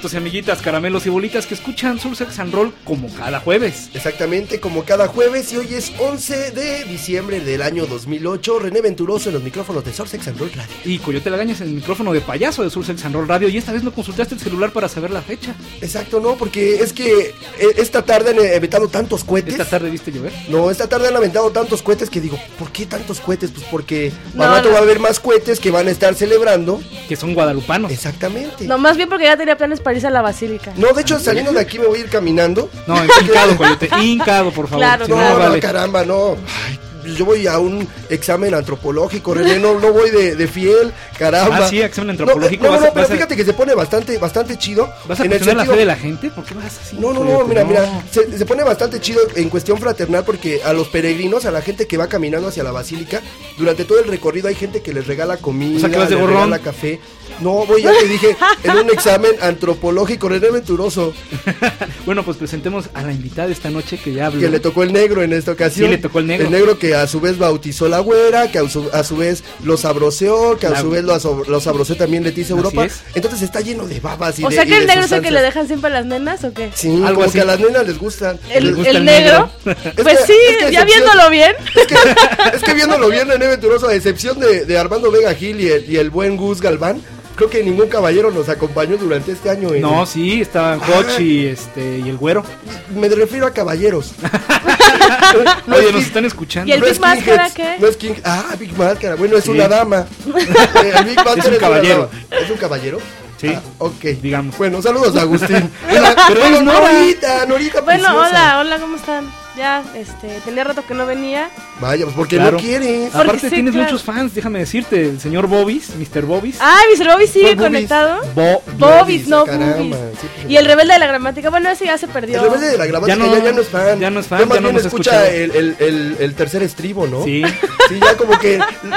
amiguitos y amiguitas, caramelos y bolitas que escuchan Soul Sex and Roll como cada jueves. Exactamente, como cada jueves, y hoy es 11 de diciembre del año 2008. René Venturoso en los micrófonos de Soul Sex and Roll Radio. Y Coyote Lagañas en el micrófono de payaso de Soul Sex and Roll Radio. Y esta vez no consultaste el celular para saber la fecha. Exacto, no, porque es que esta tarde han aventado tantos cohetes. ¿Esta tarde viste llover? No, esta tarde han aventado tantos cohetes que digo, ¿por qué tantos cohetes? Pues porque al rato va a haber más cohetes que van a estar celebrando. Que son guadalupanos. Exactamente. No, más bien porque ya tenía planes para irse a la basílica. No, de hecho, saliendo de aquí me voy a ir caminando. No, hincado, Coyote, hincado, por favor. Claro, si No, no, vale. caramba, no. Ay, yo voy a un examen antropológico, René, no voy de fiel, caramba. Ah, sí, examen antropológico. No, pero fíjate que se pone bastante chido. ¿Vas a en el cuestionar la sentido- fe de la gente? ¿Por qué vas así? No, Coyote? mira, se pone bastante chido en cuestión fraternal porque a los peregrinos, a la gente que va caminando hacia la basílica, durante todo el recorrido hay gente que les regala comida, O sea, que vas de les gorrón. regala café. No, voy, ya te dije, en un examen antropológico, René Venturoso, Bueno, pues presentemos a la invitada de esta noche que ya habló. que le tocó el negro en esta ocasión. Sí, le tocó el negro. El negro que a su vez bautizó la güera, que a su vez lo sabroseó, que a su vez lo sabroseó también Leticia Así Europa. es. Entonces está lleno de babas y O de sea que y el de negro es el que le sustancias. dejan siempre a las nenas, ¿o qué? Sí, Algo como así. que a las nenas les gustan. Les gusta ¿El el negro? negro. Pues que- sí, es que ya excepción- viéndolo bien. Es que viéndolo bien, René Venturoso, a excepción de Armando Vega Gil y el buen Gus Galván, creo que ningún caballero nos acompañó durante este año. No, sí, estaban Hodge y el güero. Me refiero a caballeros. No Oye, es nos King- están escuchando. ¿Y el no Big es Máscara Kingheads, qué? No es King. Ah, Big Máscara. Bueno, es Sí. una dama. El Big Máscara Es un una caballero. dama. ¿Es un caballero? Sí, Ah, ok. digamos. Bueno, saludos a Agustín. pero es Nora. Norita Bueno, preciosa. hola, ¿cómo están? Ya, tenía rato que no venía. Vaya, pues porque Claro. no quiere. Porque Aparte sí, tienes claro. muchos fans, déjame decirte, el señor Bobis, Mr. Bobis. Ah, Mr. Bobby sigue ¿Cuál conectado. Bobis, Bobis, no caramba, Bobis. sí, pues, Y el rebelde de la gramática, bueno, ese ya se perdió. El rebelde de la gramática Ya no- ya no es fan. ya no es fan, Yo más ya no bien nos escucha escucha. el tercer estribo, ¿no? Sí. Sí, ya como que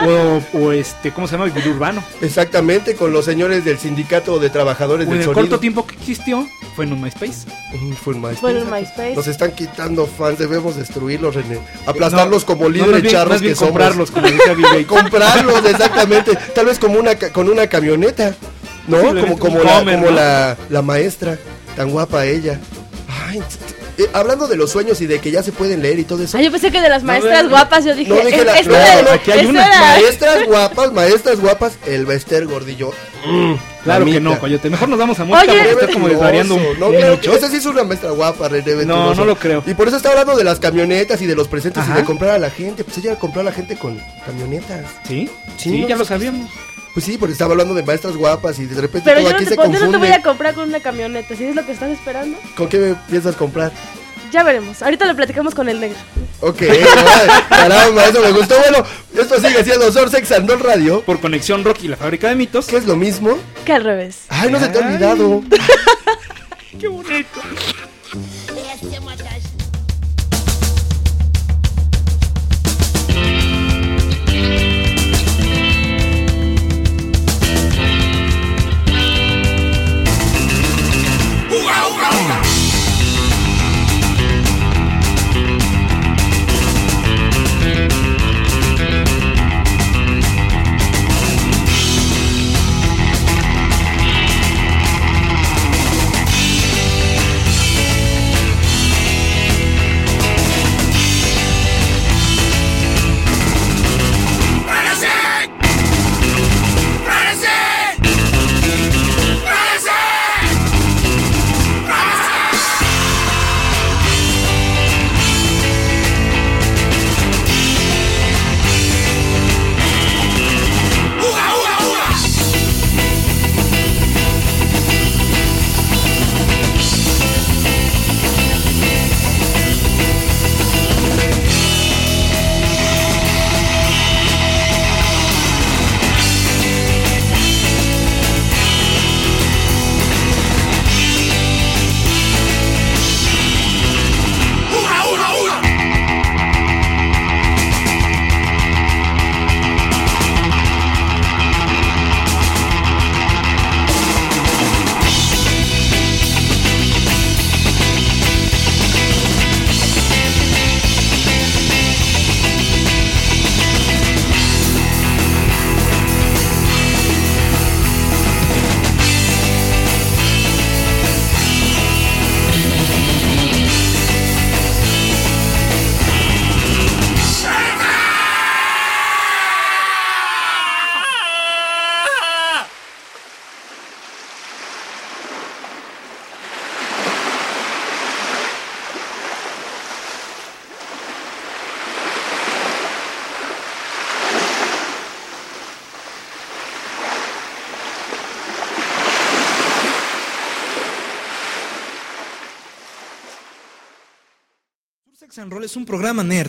¿Cómo se llama? El video urbano. exactamente con los señores del sindicato de trabajadores En del el sonido. corto tiempo que existió, fue en un MySpace. Fue en MySpace. Fue en MySpace. Nos están quitando fans, debemos destruirlos, René. Aplastarlos No, como no, líderes más bien- charros más bien que somos. comprarlos, como decía Bill Gates. Comprarlos, exactamente. Tal vez como con una camioneta, ¿no? Posiblemente Como un Homer, ¿no? la maestra, tan guapa ella. Ay, hablando de los sueños y de que ya se pueden leer y todo eso. Ah, yo pensé que de las No, maestras no, guapas, yo dije, no, dije la- esta no, era- no, aquí hay esta una. era- Maestras guapas, el Bester Gordillo. Claro que mamita. no, Coyote. Mejor nos vamos a música Oye, porque está como desvariando No, un claro mucho. que esa sí es una maestra guapa, René Venturoso. No lo creo. Y por eso está hablando de las camionetas y de los presentes Ajá. y de comprar a la gente. Pues ella compró a la gente con camionetas. ¿Sí? Sí, Sí, no, ya lo pues, sabíamos. Pues sí, porque estaba hablando de maestras guapas y de repente Pero todo yo no, aquí te, se yo no te confunde. voy a comprar con una camioneta, ¿sí es lo que estás esperando? ¿Con qué piensas comprar? Ya veremos, ahorita lo platicamos con el negro. Ok, caramba, eso me gustó. Bueno, esto sigue siendo Soul Sex and Roll Radio, Por Conexión Rock y la Fábrica de Mitos. que es lo mismo. Que al revés. Ay, no se te ha Ay. olvidado. ¡Qué bonito! Thank and Roll es un programa nerd.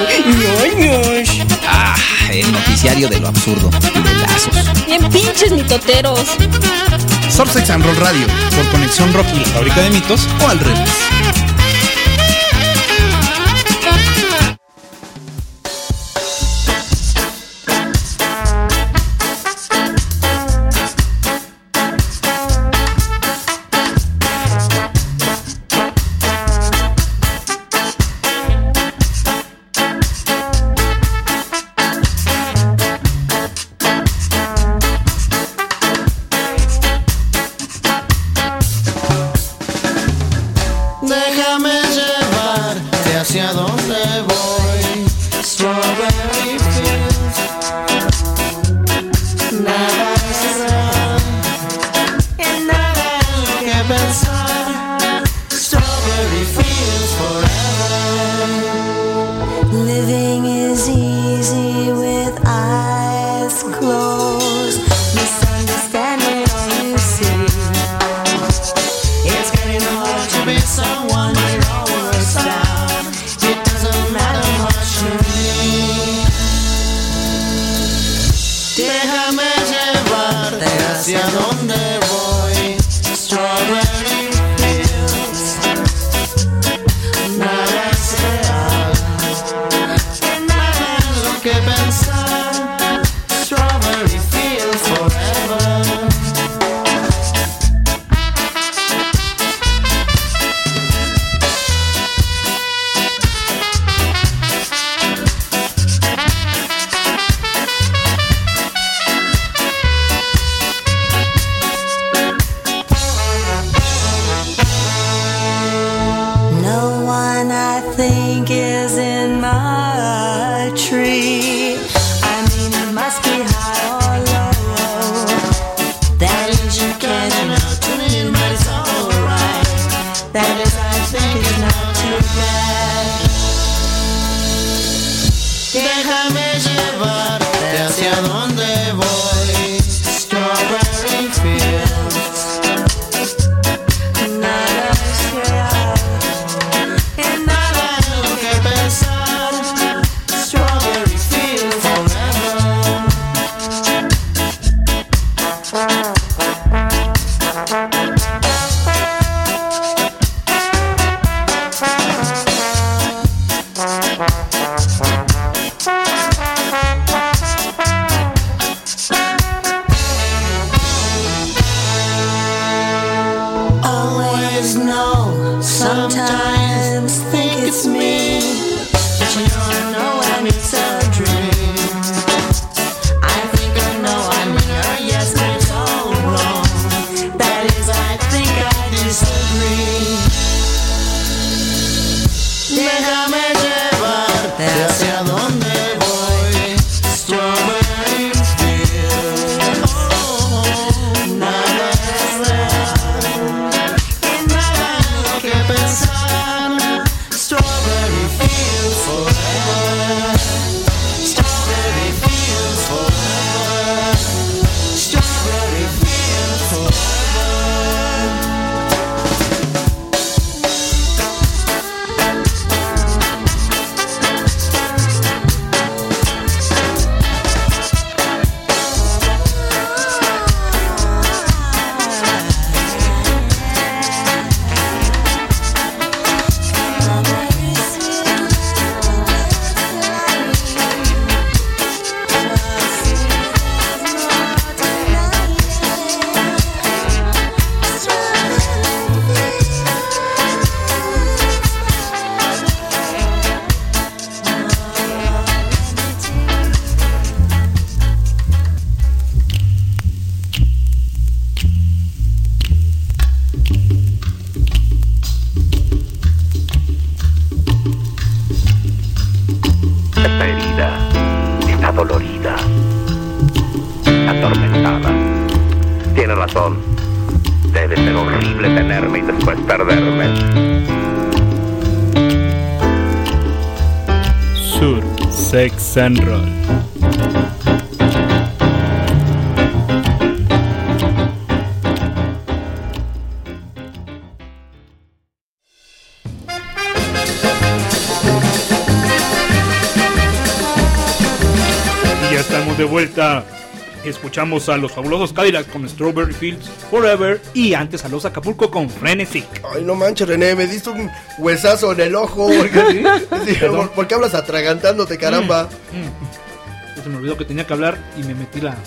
El noticiario de lo absurdo y de lazos. Bien pinches mitoteros. Subsex and Roll Radio, por Conexión Rock y la Fábrica de Mitos, o al revés. Sex and Roll. ya estamos de vuelta. Escuchamos a los fabulosos Cadillacs con Strawberry Fields Forever y antes a los Acapulco con Frenesí. Ay, no manches, René, me diste un huesazo en el ojo. ¿Por qué hablas atragantándote, caramba? Se me olvidó que tenía que hablar y me metí la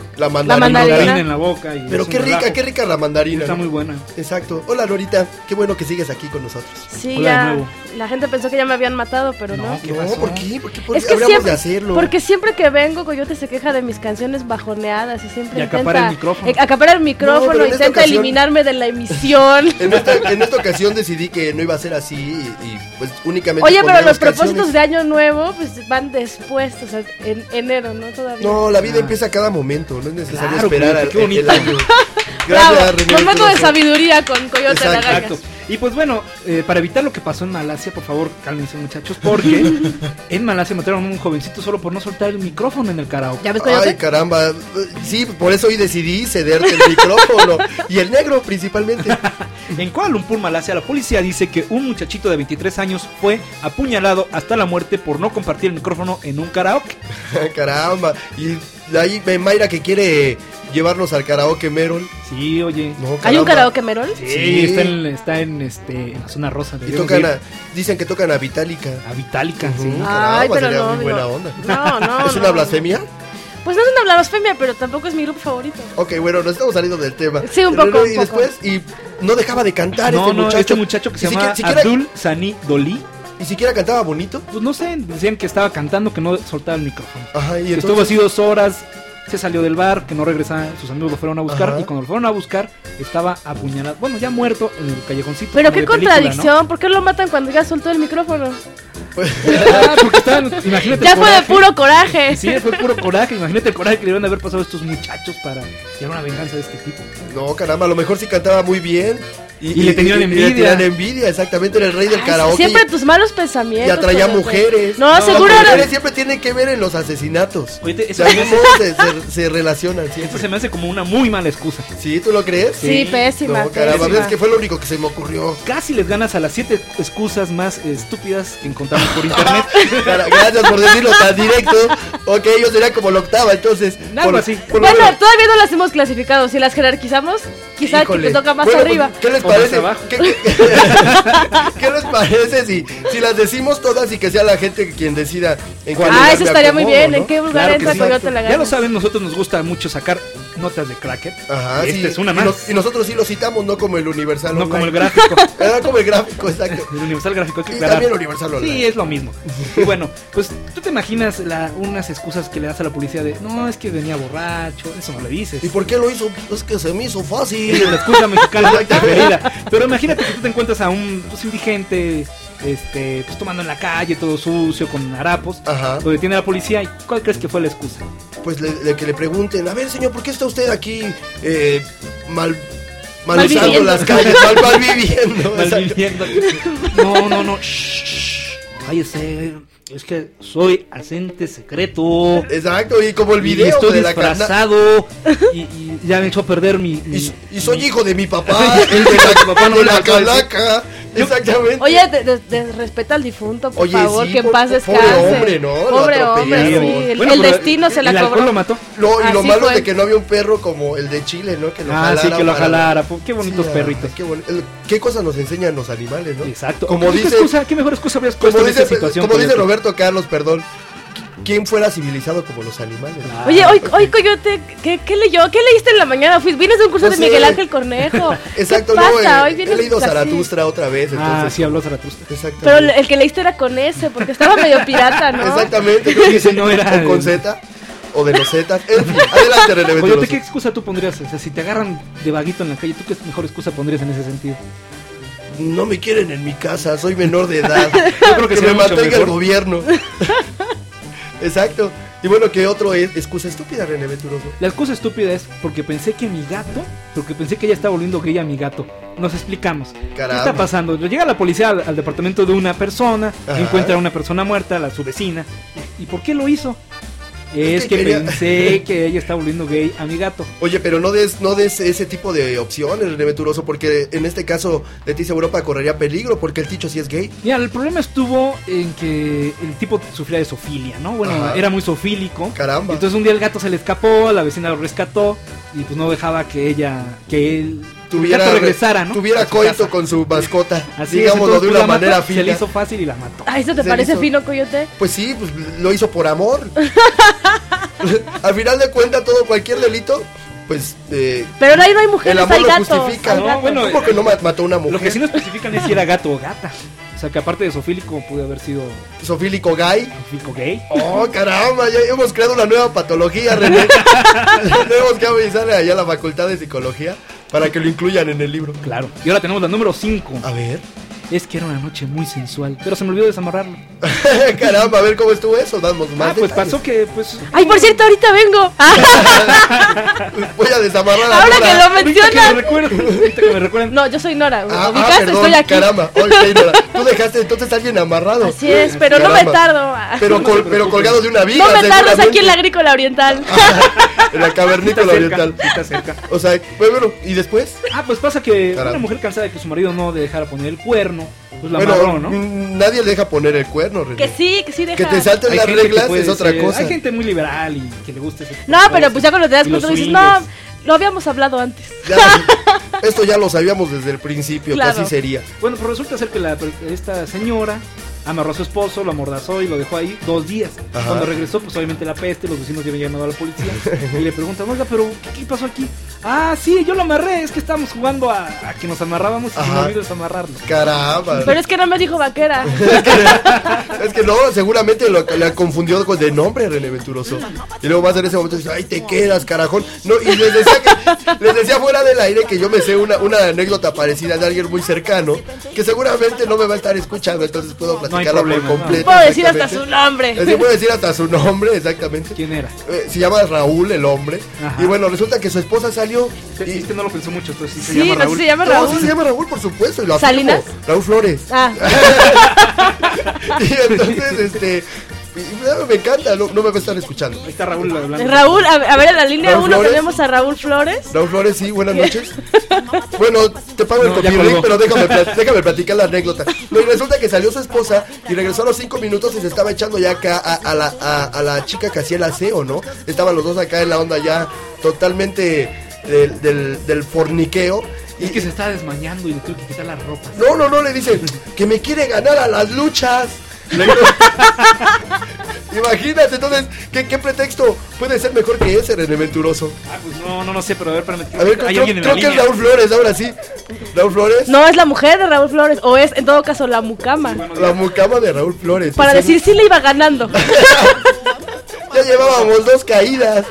mandarina en la boca. Y Pero qué rica la mandarina. Está ¿no? muy buena. Exacto. Hola, Lorita. Qué bueno que sigues aquí con nosotros. Sí, Hola de ya. nuevo. La gente pensó que ya me habían matado, pero no. ¿Qué No, pasó? ¿por qué? ¿Por qué Es que habríamos siempre, de hacerlo? porque siempre que vengo, Coyote se queja de mis canciones bajoneadas y siempre Y acapara el micrófono. acapara el micrófono, No, pero en esta intenta ocasión- eliminarme de la emisión. En esta ocasión decidí que no iba a ser así y pues únicamente Oye, pero pondremos los propósitos canciones. de Año Nuevo pues van después, o sea, en enero, ¿no? Todavía. No, la vida empieza a cada momento, no es necesario Claro, esperar Coyote, qué el bonito. año. Bravo, René momento de Venturoso. sabiduría con Coyote Exacto. Lagañas. Exacto. Y pues bueno, para evitar lo que pasó en Malasia, por favor, cálmense muchachos, porque en Malasia mataron a un jovencito solo por no soltar el micrófono en el karaoke. ¿Ya ves, Coyote? Ay, caramba. Sí, por eso hoy decidí cederte el micrófono. Y el negro, principalmente. En Kuala Lumpur, Malasia, la policía dice que un muchachito de 23 años fue apuñalado hasta la muerte por no compartir el micrófono en un karaoke. Caramba. Y de ahí Mayra que quiere llevarnos al karaoke Merol. Sí, oye. No, ¿Hay un caramba. karaoke Merol? Sí, Sí. está en la zona rosa. Y deberíamos tocan ir dicen que tocan a Vitálica. a Vitálica, sí. Ujú. Ay, Caramba, pero sería no, muy buena digo, onda. No, ¿Es una blasfemia? Pues no es una blasfemia, pero tampoco es mi grupo favorito. Ok, bueno, nos estamos saliendo del tema. Sí, un poco, Pero, un y poco. después, y no dejaba de cantar No, este este muchacho. muchacho que se Ni llama siquiera- Abdul Sani Doli. Ni siquiera cantaba bonito. Pues no sé, decían que estaba cantando, que no soltaba el micrófono. Ajá, y Que estuvo entonces, así 2 horas, se salió del bar, que no regresaba, sus amigos lo fueron a buscar Ajá. y cuando lo fueron a buscar estaba apuñalado, bueno, ya muerto en el callejoncito. Pero como qué de película, contradicción, ¿por qué lo matan cuando ya soltó el micrófono? pues, ¿no? Ah, porque estaban, imagínate Ya el fue de coraje. puro coraje. Sí, fue puro coraje, imagínate el coraje que le iban a haber pasado a estos muchachos para llevar una venganza de este tipo. no, caramba, a lo mejor sí cantaba muy bien. Y le tenían envidia. le tenían envidia, exactamente, era el rey del Ay, karaoke. siempre tus malos Y pensamientos. atraía Coyote. mujeres. No, seguro las era. mujeres siempre tienen que ver en los asesinatos. Oye, eso De se me algún hace, modo se relacionan eso siempre. se me hace como una muy mala excusa. ¿Sí? ¿Tú lo crees? Sí, pésima. No, caramba, pésima. es que fue lo único que se me ocurrió. Casi les ganas a las 7 excusas más estúpidas que encontramos por internet. Gracias por decirlo tan directo. Ok, yo sería como la octava, entonces. Algo así. por lo Bueno, menos- todavía no las hemos clasificado. Si las jerarquizamos, quizá que Híjole. te toca más Bueno, pues, arriba. ¿Qué les O más parece? abajo. ¿Qué les parece si las decimos todas y que sea la gente quien decida en cuál Ah, lugar eso me estaría muy acomodo, bien. ¿no? ¿En qué lugar Claro que entra sí. Coyote Ya Lagañas? lo saben, nosotros nos gusta mucho sacar notas de Cracker. Ajá, Y sí. esta es una Y más. y nosotros sí lo citamos, no como el Universal No Online. como el gráfico. Era como el gráfico, exacto. El Universal Gráfico, hay que Y aclarar. también el Universal Online. Sí, es lo mismo. Y bueno, pues tú te imaginas unas excusas que le das a la policía de no, es que venía borracho, eso no le dices. ¿Y por qué lo hizo? Es que se me hizo Es fácil. la excusa mexicana preferida. Pero imagínate que tú te encuentras a un indigente, pues tomando en la calle, todo sucio, con harapos, Ajá. lo detiene la policía. ¿Y cuál crees que fue la excusa? Pues que le pregunten, a ver, señor, ¿por qué está usted aquí mal usando viviendo. las calles, mal viviendo? Exacto. Malviviendo. No. Cállese. Es que soy agente secreto. Exacto, y como el Y video estoy de la cana. disfrazado y ya me echó a perder mi... Y soy hijo de mi papá, el de la, papá no de me la alcanza. calaca. Exactamente. Oye, respeta al difunto, por Oye, favor, sí, que en paz pobre descanse. hombre, ¿no? Lo Pobre hombre, atropellaron. sí. El, Bueno, el pero destino se la el alcohol cobró. lo mató. No, y lo Así malo fue. es de que no había un perro como el de Chile, ¿no? Que lo jalara. Sí, que lo para- jalara. Qué bonitos Sí, perritos. qué cosas nos enseñan los animales, ¿no? Exacto. Como ¿Qué dice, excusa? ¿Qué mejor excusa habrías puesto como en esta dice, situación? como dice Coyote? Roberto Carlos, perdón. ¿Quién fuera civilizado como los animales? Ah, Oye, hoy Coyote, ¿qué leyó? ¿Qué leíste en la mañana? Vienes de un curso No de sé. Miguel Ángel Cornejo. Exacto, ¿Qué no, pasa? Hoy vienes he leído así. Zaratustra otra vez, Ah, entonces. sí, habló Zaratustra. Exacto. Pero el que leíste era con ese, porque estaba medio pirata, ¿no? Exactamente, Sí, ese no era o con el- Z, o de los Z. En fin, adelante, René Coyote, Venturoso. ¿qué excusa tú pondrías? O sea, si te agarran de vaguito en la calle, ¿tú qué mejor excusa pondrías en ese sentido? No me quieren en mi casa, soy menor de edad. Yo creo que que sería me mucho mantenga el mejor. gobierno. Exacto. Y bueno, ¿qué otro es excusa estúpida, René Venturoso? La excusa estúpida es porque pensé que ella estaba volviendo gay a mi gato. Nos explicamos. Caramba. ¿Qué está pasando? Llega la policía al departamento de una persona, Ajá. encuentra a una persona muerta, su vecina. ¿Y por qué lo hizo? Es que quería- pensé que ella está volviendo gay a mi gato. Oye, pero no des ese tipo de opciones, René Venturoso, porque en este caso Leticia Europa correría peligro porque el Ticho sí es gay. Mira, el problema estuvo en que el tipo sufría de zoofilia, ¿no? Bueno, Ajá. era muy zoofílico. Caramba. Entonces un día el gato se le escapó, la vecina lo rescató y pues no dejaba que el gato regresara, ¿no? Tuviera A su coito casa. con su mascota, Así es, digámoslo entonces, de pues, una la mató, manera se le fina. hizo fácil y la mató. Ay, ¿eso te Se parece hizo- fino, Coyote? Pues sí, pues lo hizo por amor. Al final de cuentas, todo cualquier delito, pues Pero ahí no hay el mujeres, amor hay lo gatos. justifica. hay No, gatos. bueno, ¿Cómo que no mató a una mujer? Lo que sí no especifican es si era gato o gata. O sea, que aparte de zoofílico pudo haber sido Sofílico gay. zoofílico gay. Oh, caramba, ya hemos creado una nueva patología, René. Tenemos que avisarle allá a la Facultad de Psicología para que lo incluyan en el libro. Claro. Y ahora tenemos la número 5. A ver. Es que era una noche muy sensual, pero se me olvidó desamarrarlo. Caramba, a ver cómo estuvo eso. Damos más Pues detalles. pasó que, pues... Ay, por cierto, ahorita vengo. Voy a desamarrar a Ahora Nora. que lo Ahorita que me mencionan. recuerdo, ahorita que me recuerdan. No, yo soy Nora. Ah, ¿Ubicas? perdón, Estoy aquí. caramba. Ok, Nora. Tú dejaste entonces a alguien amarrado. Así es, pero no me Caramba. tardo. Pero, No se preocupe. pero colgado de una viga. No me tardo, es aquí en la seguramente. agrícola oriental. En la Sí está cavernícola cerca, oriental. sí está cerca. O sea, bueno, ¿y después? Pues pasa que Caramba. una mujer cansada de que su marido no le dejara poner el cuerno, pues la Bueno, amarró, ¿no? nadie le deja poner el cuerno, René. Que sí, deja. Que te salten Hay las gente que reglas puede es otra ser- cosa. Hay gente muy liberal y que le gusta ese tipo No, de pero cosas. pues ya cuando te das Y los cuenta dices, swingers. no, lo habíamos hablado antes. Ya, esto ya lo sabíamos desde el principio, Claro. que así sería. Bueno, pues resulta ser que esta señora amarró a su esposo, lo amordazó y lo dejó ahí 2 días. Ajá. Cuando regresó, pues obviamente la peste, los vecinos ya habían llamado a la policía y le preguntan, oiga, pero ¿qué pasó aquí? Ah, sí, yo lo amarré, es que estábamos jugando a que nos amarrábamos y se me Ajá. olvidó desamarrarlo. Caramba. Pero es que no me dijo vaquera. Es que no, seguramente la confundió con de nombre, René Venturoso. Y luego más en ese momento dice, ay, te quedas, carajón. No, y les decía fuera del aire que yo me sé una anécdota parecida de alguien muy cercano, que seguramente no me va a estar escuchando, entonces puedo No hay platicarla problema, por no. completo. Puedo decir hasta exactamente. su nombre. Es decir, puedo decir hasta su nombre, exactamente. ¿Quién era? Se llama Raúl, el hombre. Ajá. Y bueno, resulta que su esposa salió. Sí, Y, es que no lo pensó mucho, entonces sí se Sí, llama no Raúl. se llama no, Raúl. sí se llama Raúl, por supuesto. Y lo afirmo. ¿Salinas? Raúl Flores. Ah, Y entonces, me encanta, no me va a estar escuchando. Ahí está Raúl hablando. Raúl, a ver, en la línea Raúl 1 Flores. tenemos a Raúl Flores. Raúl Flores, sí, buenas noches. Bueno, te pago el No, ya copyright, colgó. pero déjame platicar la anécdota. No, y resulta que salió su esposa y regresó a los 5 minutos y se estaba echando ya acá a la chica que hacía el aseo, ¿no? Estaban los dos acá en la onda ya totalmente del forniqueo. Es que se está desmañando y le tuve que quitar la ropa. No, le dicen que me quiere ganar a las luchas. Le digo, imagínate, entonces, ¿qué pretexto puede ser mejor que ese, René Venturoso? Pues no sé, pero a ver, espérame. A ver, Hay creo alguien en la que es línea. Raúl Flores, ahora sí. Raúl Flores, No, es la mujer de Raúl Flores. O es, en todo caso, la mucama. Bueno, la mucama de Raúl Flores. Para Sí, decir si le iba ganando. ya llevábamos 2 caídas.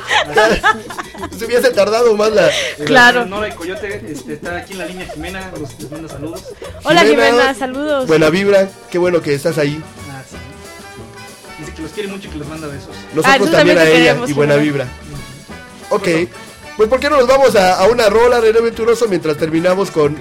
Se hubiese tardado más la. Claro. Nora y Coyote, está aquí en la línea Jimena, les manda saludos. Hola, Jimena, saludos. Buena vibra, qué bueno que estás ahí. Ah, sí. Dice que los quiere mucho y que les manda besos. Nosotros nosotros también también a te ella queremos, y buena Jimena. vibra. Ok, pues ¿por qué no nos vamos a una rola, René Venturoso, mientras terminamos con.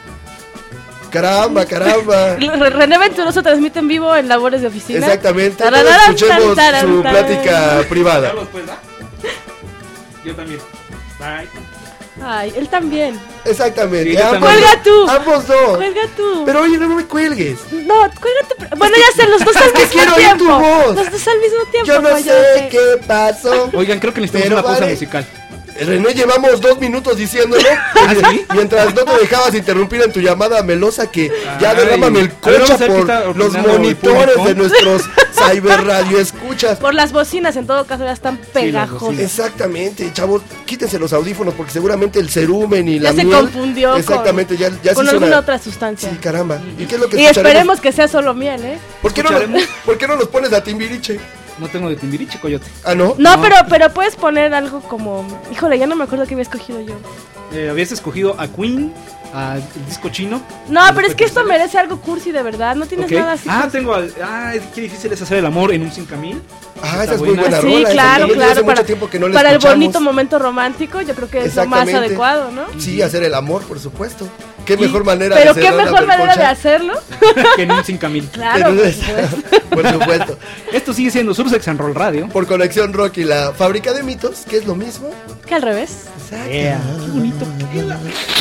Caramba. René Venturoso transmite en vivo en labores de oficina. Exactamente, Tararara, escuchemos tararara, su tararara. plática privada. Carlos, pues, ¿va? Yo también. Bye. Ay, él también. Exactamente. Sí, yo ambos también. Cuelga tú. Ambos dos. Cuelga tú. Pero oye, no me cuelgues. No, cuélgate. Bueno, ya sé, los dos al que mismo quiero oír tiempo. tu voz. Los dos al mismo tiempo. Yo no sé Coyote. qué pasó. Oigan, creo que necesitamos Pero una pausa vale. musical. René, llevamos 2 minutos diciéndolo. ¿Sí? Mientras no te dejabas interrumpir en tu llámada melosa que ya Ay. derrámame el A ver, cocha vamos a ver qué por está los opinando el monitores público. de nuestros cyber radio escuchas. Por las bocinas, en todo caso, ya están las pegajosas. bocinas. Exactamente, chavos, quítense los audífonos porque seguramente el cerumen y Ya la se miel. confundió Exactamente, ya se con hizo alguna una- otra sustancia. Sí, caramba. ¿Y qué es lo que Y escucharemos? esperemos que sea solo miel, ¿eh? ¿Por qué no nos pones a Timbiriche? No tengo de Timbiriche, Coyote. Ah, ¿no? No, No. pero puedes poner algo como... Híjole, ya no me acuerdo qué había escogido yo. Habías escogido a Queen, a el disco chino. No, a los pero es que esto Pepe merece algo cursi de verdad. No tienes Ok. nada así. cursi. Tengo qué difícil es hacer el amor en un 5000. Ah, esa Está es muy buena. buena Sí, rola. claro, exactamente, claro. Hace Para, mucho tiempo que no la para el escuchamos. bonito momento romántico, yo creo que es lo más Exactamente. adecuado, ¿no? Sí, hacer el amor, por supuesto. qué mejor manera Pero de qué cerrar una mejor manera de percocha hacerlo. Que en un 5000. Claro, por Entonces, supuesto. por supuesto. Esto sigue siendo Sursex and Roll Radio. Por Conexión Rock y la fábrica de mitos, que es lo mismo. Que al revés. Yeah. Qué bonito queda.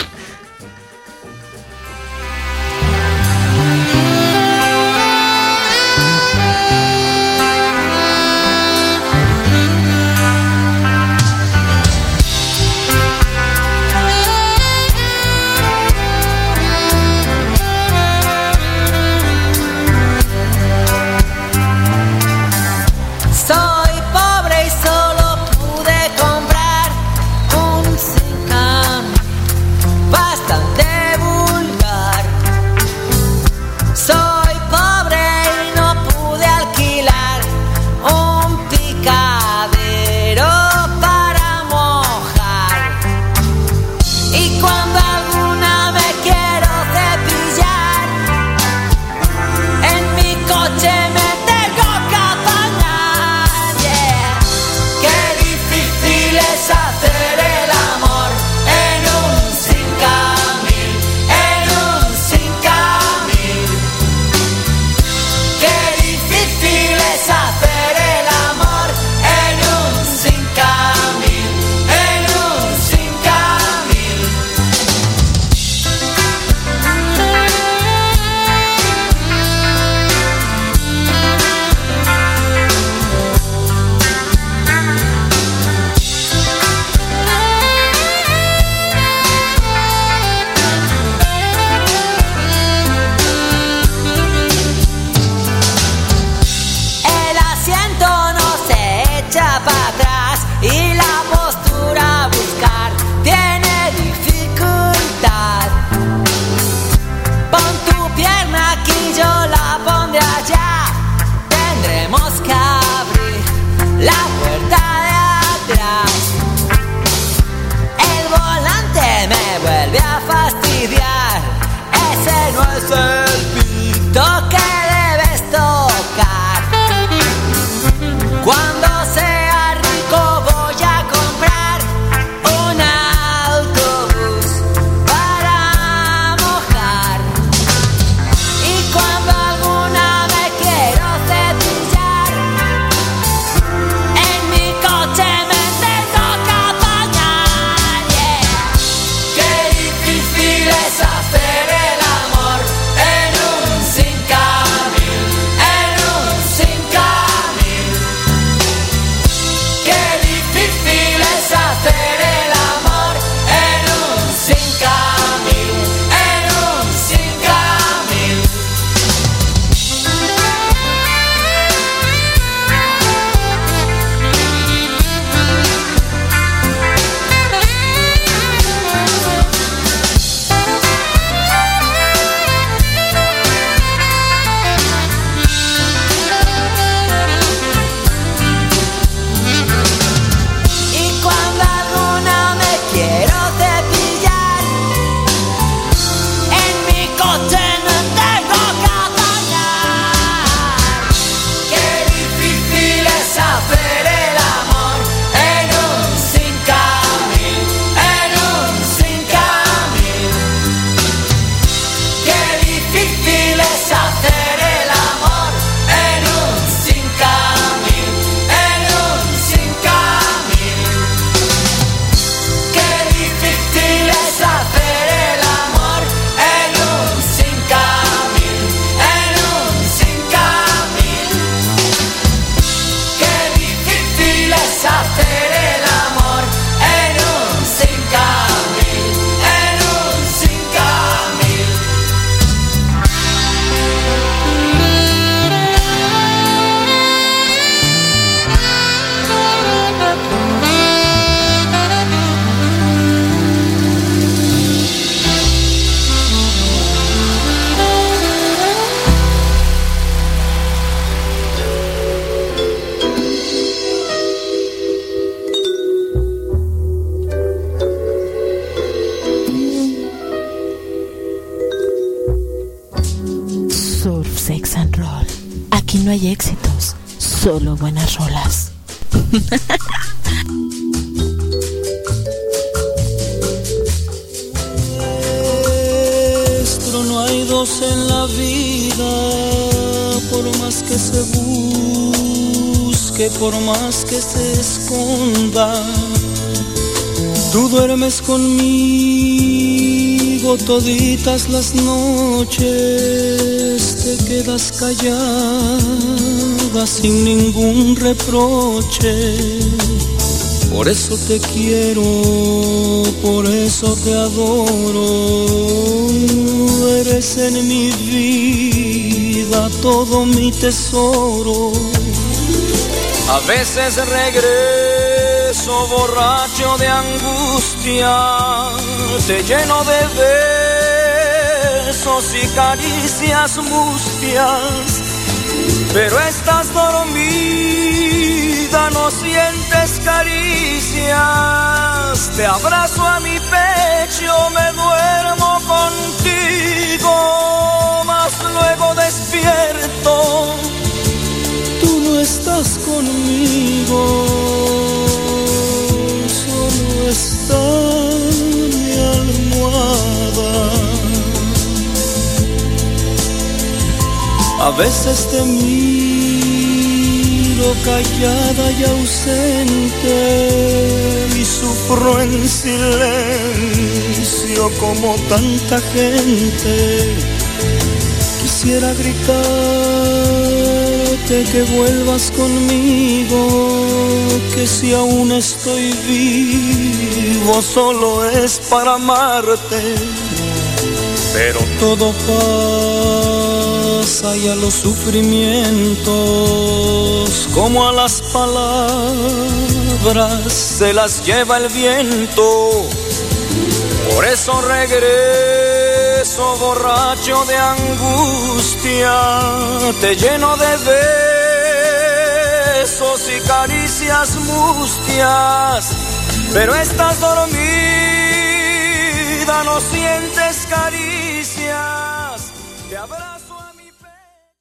Soy pobre y solo pude comprar un Zincan bastante vulgar. Soy pobre y no pude alquilar un picadero para mojar. Y cuando alguna me quiero cepillar, en mi coche me tengo que apañar. Yeah. Qué difícil es hacer el amor en un 5000, en un 5000. Qué difícil es hacer el amor en un 5000, en un 5000. El asiento no se echa para atrás y la postura a buscar tiene dificultad. Pon tu pierna aquí, yo la pondré allá. Tendremos que abrir la puerta de atrás. El volante me vuelve a fastidiar. Ese no es el pito que debes tocar. Cuando sea rico voy a comprar un autobús para mojar. Y cuando alguna me quiero cepillar, en mi coche me tengo que apañar. Yeah. Qué difícil es hacer el amor en un 5000, en un 5000. Qué difícil es hacer el amor en un 5000, en un 5000. Y cuando alguna me quiero cepillar, en mi coche no tengo que apañar. Qué difícil es hacer el amor en un 5000, en un 5000. Qué difícil es hacer el amor en un 5000, en un 5000. Qué difícil es hacer el amor en un 5000, en un 5000. Qué difícil es hacer el amor en un 5000, en un 5000. Surf, Sex and Roll. Aquí no hay éxitos, solo buenas rolas. otro no hay dos en la vida, por más que se busque, por más que se esconda. Tú duermes conmigo toditas las noches, te quedas callada sin ningún reproche. Por eso te quiero, por eso te adoro. Eres en mi vida todo mi tesoro. A veces regreso borracho de angustia, te lleno de besos y caricias mustias, pero estás dormida, no sientes caricias. Te abrazo a mi pecho, me duermo contigo, mas luego despierto, tú no estás conmigo, solo está mi almohada. A veces te miro callada y ausente y sufro en silencio como tanta gente. Quisiera gritarte que vuelvas conmigo, que si aún estoy vivo solo es para amarte, pero todo pasa y a los sufrimientos, como a las palabras, se las lleva el viento. Por eso regreso borracho de angustia, te lleno de besos y caricias mustias, pero estás dormida, no sientes caricias. Te abrazo a mi pecho.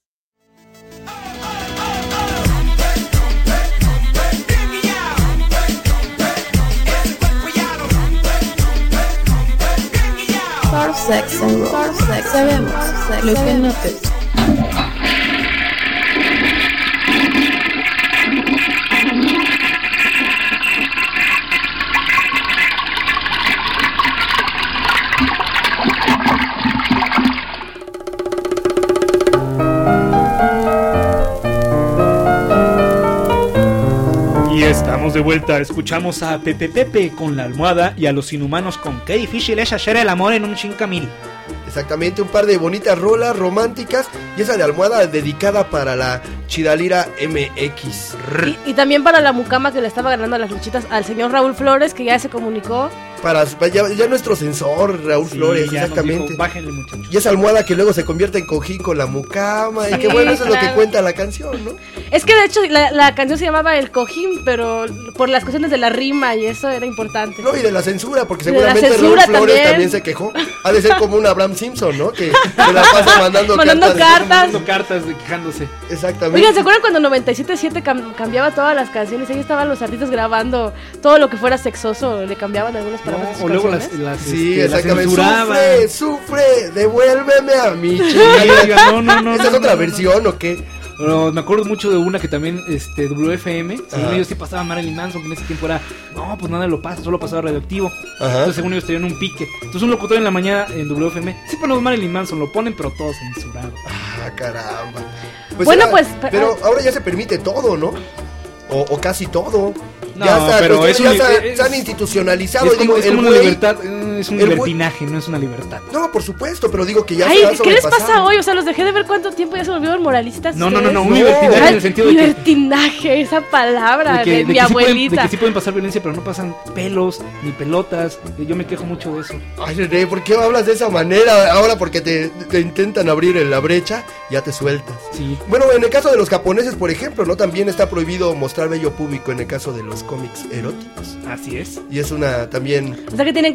For sex and roll. For sex. Sabemos lo que no te... Estamos de vuelta, escuchamos a Pepe Pepe con La Almohada y a Los Inhumanos con Qué difícil es hacer el amor en un 5000. Exactamente, un par de bonitas rolas románticas y esa de Almohada dedicada para la Chidalira MX. Y también para la mucama que le estaba ganando las luchitas al señor Raúl Flores, que ya se comunicó. Para ya nuestro censor, Raúl Flores, exactamente. Dijo, bájenle, muchachos. Y esa almohada que luego se convierte en cojín con la mucama. Sí, y que bueno, eso claro. Es lo que cuenta la canción, ¿no? Es que de hecho la canción se llamaba El Cojín, pero por las cuestiones de la rima y eso era importante. No, y de la censura, porque seguramente Raúl Flores también se quejó. Ha de ser como un Abraham Simpson, ¿no? Que se la pasa mandando cartas quejándose. Exactamente. Oigan, ¿se acuerdan cuando 97.7 cambiaba todas las canciones? Ahí estaban los artistas grabando todo lo que fuera sexoso, le cambiaban algunas palabras. O luego las sí, exactamente. Sufre, devuélveme a mi chica. No. ¿Esa es otra versión o qué? Pero me acuerdo mucho de una que también, WFM, según ellos sí pasaba Marilyn Manson, que en ese tiempo era, no, pues nada lo pasa, solo pasaba Radioactivo. Entonces según ellos tenían un pique. Entonces un locutor en la mañana en WFM, sí ponemos Marilyn Manson, lo ponen, pero todo censurado. Ah, caramba. Pues bueno, pero ahora ya se permite todo, ¿no? O casi todo. No, ya está, pero ya se han institucionalizado. Es como una libertad, es un libertinaje, no es una libertad. No, por supuesto, pero digo que ya se han sobrepasado. ¿Qué les pasa hoy? O sea, los dejé de ver cuánto tiempo ya se volvieron moralistas. No, un libertinaje en el sentido de que... Libertinaje, esa palabra de mi abuelita. De que sí pueden pasar violencia, pero no pasan pelos, ni pelotas. Yo me quejo mucho de eso. Ay, René, ¿por qué hablas de esa manera? Ahora porque te intentan abrir la brecha, ya te sueltas. Sí. Bueno, en el caso de los japoneses, por ejemplo, ¿no? También está prohibido mostrar vello público en el caso de los cómics eróticos. Así es. Y es una también... O sea que tienen que salir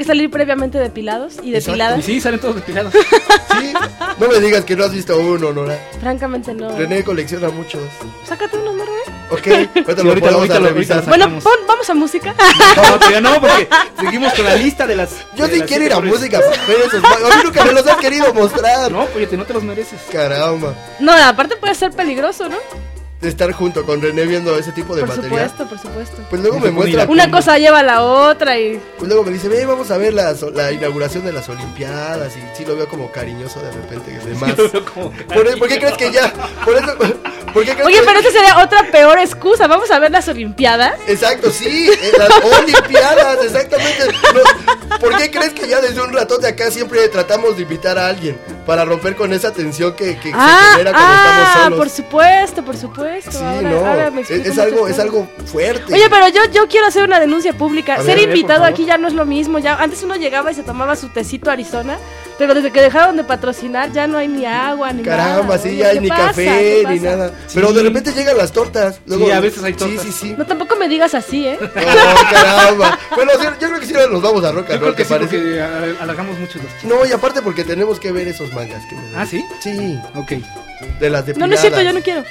previamente depilados y depiladas. Y sí, salen todos depilados. Sí, no me digas que no has visto uno, Nora. Francamente no. René colecciona muchos. Sácate unos, ¿no, René? Ok, ahorita lo revisar. Bueno, vamos a música. No, todavía no, porque seguimos con la lista de las... Yo de sí las quiero ir a mejores. música, pero esos, a mí nunca me los has querido mostrar. No, oye, no te los mereces. Caramba. No, aparte puede ser peligroso, ¿no? De estar junto con René viendo ese tipo de Por material. supuesto, por supuesto. Pues luego me muestra. Una cosa lleva a la otra y... Pues luego me dice, ve, vamos a ver la inauguración de las Olimpiadas. Y sí lo veo como cariñoso de repente. De más. ¿Por qué crees que ya? ¿Por qué crees Oye, que... pero esa sería otra peor excusa. Vamos a ver las Olimpiadas. Exacto, sí, las Olimpiadas, exactamente. No, ¿por qué crees que ya desde un ratote acá siempre tratamos de invitar a alguien para romper con esa tensión que se genera cuando estamos solos? Por supuesto, por supuesto. Sí, ahora me explico es muchas algo cosas. fuerte. Oye, pero yo quiero hacer una denuncia pública. A Ser ver, invitado por favor. aquí ya no es lo mismo. Ya antes uno llegaba y se tomaba su tecito Arizona, pero desde que dejaron de patrocinar ya no hay ni agua ni nada. Caramba, sí, Oye, ya hay ¿qué ni pasa? café ¿Qué ni pasa? nada. Pero de repente llegan las tortas. Luego, Sí, a veces hay tortas. Sí. No, tampoco me digas así, ¿eh? No, caramba. Bueno, sí, yo creo que sí nos vamos a rock and Yo roll, creo que ¿te sí, parece? porque alargamos mucho los chistes. No, y aparte porque tenemos que ver esos mangas que me dan. ¿Ah, sí? Sí, Ok. de las No, depiladas. no es cierto, yo no quiero.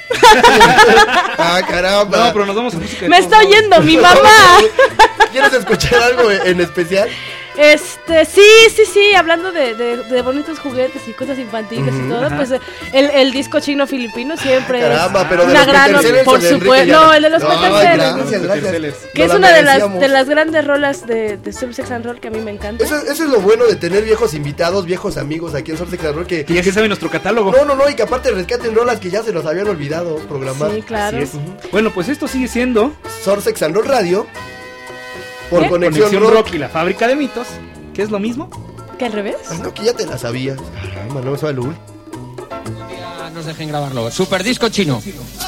Ah, caramba. No, pero nos vamos a música. de Me todos está modos. oyendo mi mamá. ¿Quieres escuchar algo en especial? Sí, hablando de bonitos juguetes y cosas infantiles y todo, pues el disco chino filipino siempre Caramba, es pero de una los gran Petercellers por o de Enrique supuesto. Llano. No, el de los No, Petercellers. gracias. Que es Nos una la de merecíamos. las grandes rolas de Soul Sex and Roll que a mí me encanta. Eso es lo bueno de tener viejos invitados, viejos amigos aquí en Soul Sex and Roll que... Que ya se sabe nuestro catálogo. No, y que aparte rescaten rolas que ya se nos habían olvidado programar. Sí, claro. Así es. Bueno, pues esto sigue siendo Soul Sex and Roll Radio por ¿Qué? Conexión Conexión Rock. Rock y la Fábrica de Mitos, que es lo mismo. ¿Que al revés? Ay, no, que ya te la sabías. Caramba, no, salud. Ya nos dejen grabarlo. Super disco chino.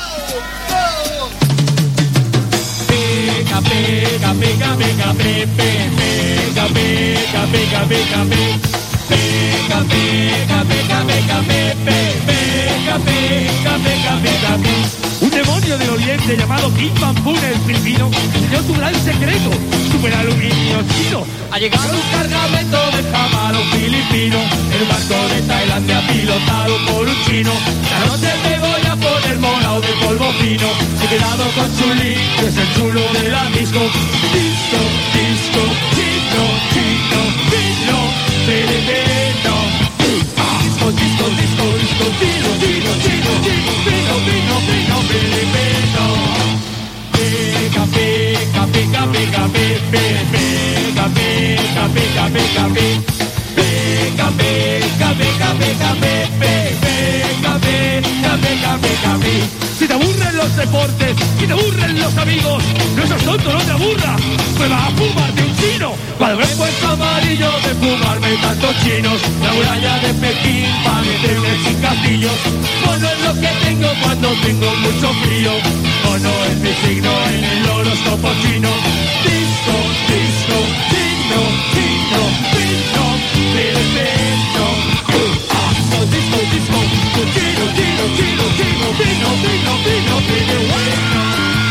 Pega, pega, pega, pega, pega, pega, pega, pega, pega, pega, pega, pega, pega, pega, pega, pega, un demonio del oriente llamado Kim Bambun, el filipino, enseñó su gran secreto, super aluminio chino. Ha llegado un cargamento de camarón filipino, el barco de Tailandia pilotado por un chino. La noche me voy a poner morado de polvo fino, he quedado con Chuli, que es el chulo de la disco. Disco, disco, chino, chino, fino, filipino. Disco, disco, disco, disco, fino, fino, chino, chino, fino, fino, fino, filipino. Pega, pega, pega, pega, pega, pega, pega, pega, pega, pega, pega, pega, pega, pega, pega, pega, pega, pega. Si te aburren los deportes y te aburren los amigos, no seas tonto, no te aburra, prueba a fumarte un chino. Cuando me he puesto amarillo de fumarme tantos chinos, la muralla de Pekín para meterme sin castillos. Mono es lo que tengo cuando tengo mucho frío, mono es mi signo en el horóscopo chino. Disco, disco, chino, chino, chino, filipino. Disco, disco, disco, chino, chino, chino, chino, fino, fino, fino, fino, bueno.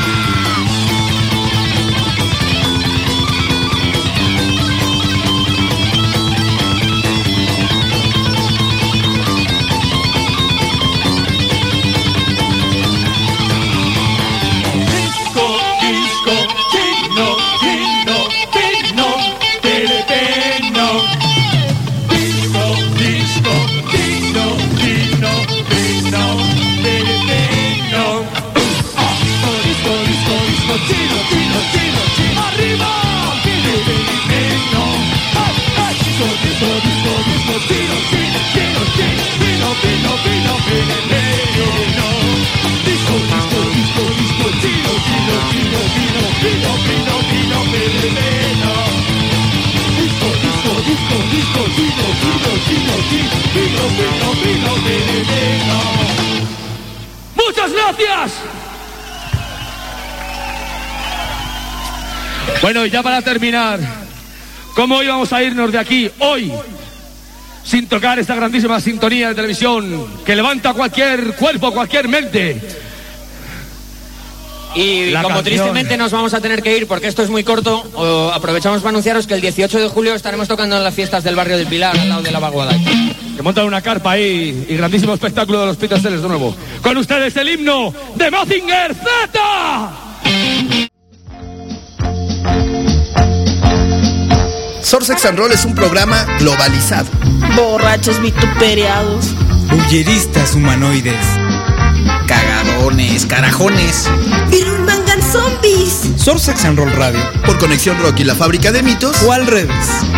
¡Muchas gracias! Bueno, y ya para terminar, ¿cómo íbamos a irnos de aquí hoy sin tocar esta grandísima sintonía de televisión que levanta cualquier cuerpo, cualquier mente? Y La como canción. tristemente nos vamos a tener que ir porque esto es muy corto, aprovechamos para anunciaros que el 18 de julio estaremos tocando en las fiestas del barrio del Pilar, al lado de la Vaguada. Que montan una carpa ahí y grandísimo espectáculo de los Peter Sellers de nuevo. Con ustedes el himno de Mazinger Z. Sour Sex and Roll es un programa globalizado. Borrachos vituperiados. Bulleristas humanoides. Cagadones, carajones. Virus mangan zombies. Sour Sex and Roll Radio. Por Conexión Rock y la Fábrica de Mitos. O al revés.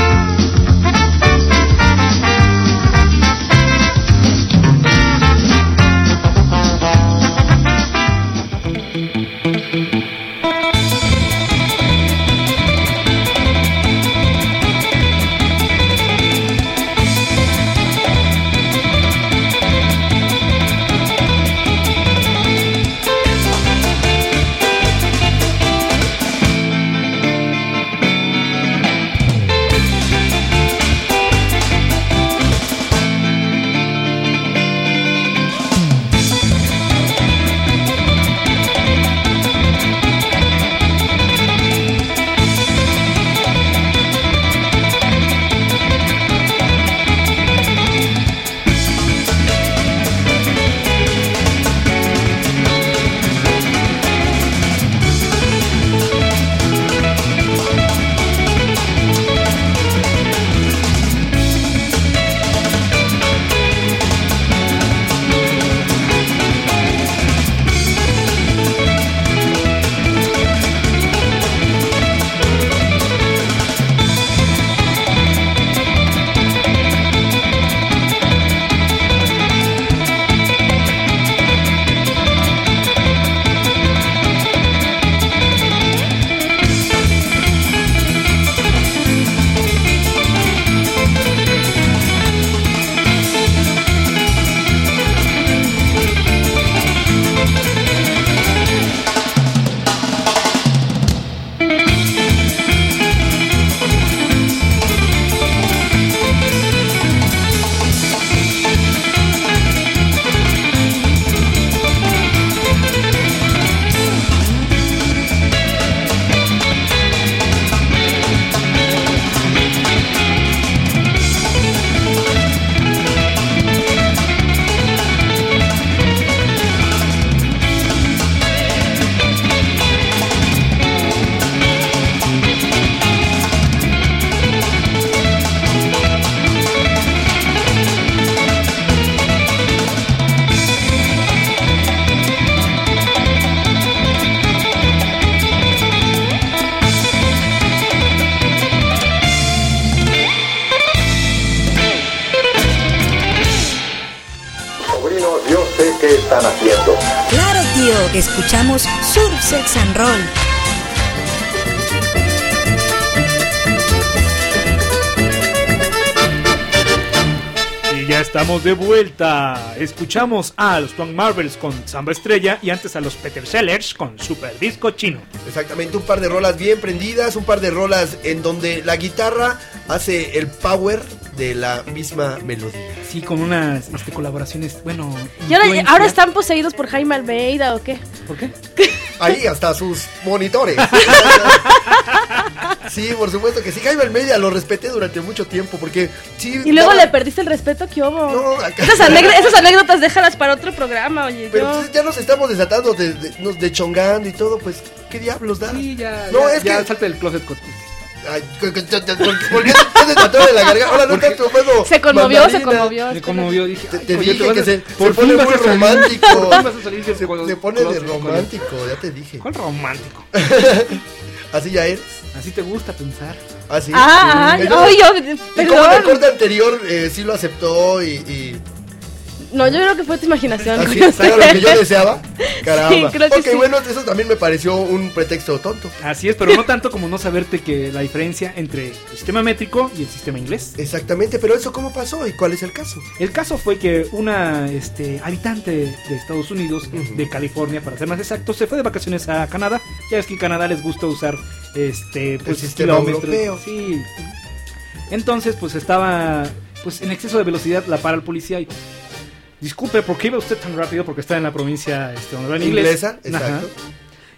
Claro, tío, escuchamos Sour Sex and Roll. Y ya estamos de vuelta. Escuchamos a los Twang Marvels con Samba Estrella y antes a los Peter Sellers con Super Disco Chino. Exactamente, un par de rolas bien prendidas, un par de rolas en donde la guitarra hace el power de la misma melodía. Sí, con unas colaboraciones, bueno... ¿Y ahora están poseídos por Jaime Almeida o qué? ¿Por qué? Ahí hasta sus monitores. Sí, por supuesto que sí. Jaime Almeida lo respeté durante mucho tiempo porque sí. Y luego le perdiste el respeto, ¿qué hubo? No, acá... esas anécdotas déjalas para otro programa, oye. Pero entonces ya nos estamos desatando de chongando y todo, pues, ¿qué diablos da? Sí, ya. No, ya, es ya que... salte del closet. Ay, volviendo a tratar de la garganta. Ahora no tanto, bueno. Se conmovió. Me conmovió, dije. Te dije que se pone muy romántico. Se pone de romántico, ya te dije. ¿Cuál romántico? ¿Así ya eres? Así te gusta pensar. ¿Ah, sí? Ay, ¿Cómo perdón. el corte anterior sí lo aceptó y... No, yo creo que fue tu imaginación. ¿Así? ¿Era lo que yo deseaba? Caramba. Sí, creo que sí. Bueno, eso también me pareció un pretexto tonto. Así es, pero no tanto como no saberte que la diferencia entre el sistema métrico y el sistema inglés. Exactamente, pero eso ¿cómo pasó y cuál es el caso? El caso fue que una habitante de Estados Unidos, de California para ser más exacto, se fue de vacaciones a Canadá. Ya ves que en Canadá les gusta usar el sistema europeo. Sí. Entonces, pues estaba en exceso de velocidad, la para el policía y... Disculpe, ¿por qué iba usted tan rápido? Porque está en la provincia donde hablan inglés. Inglesa, exacto. Ajá.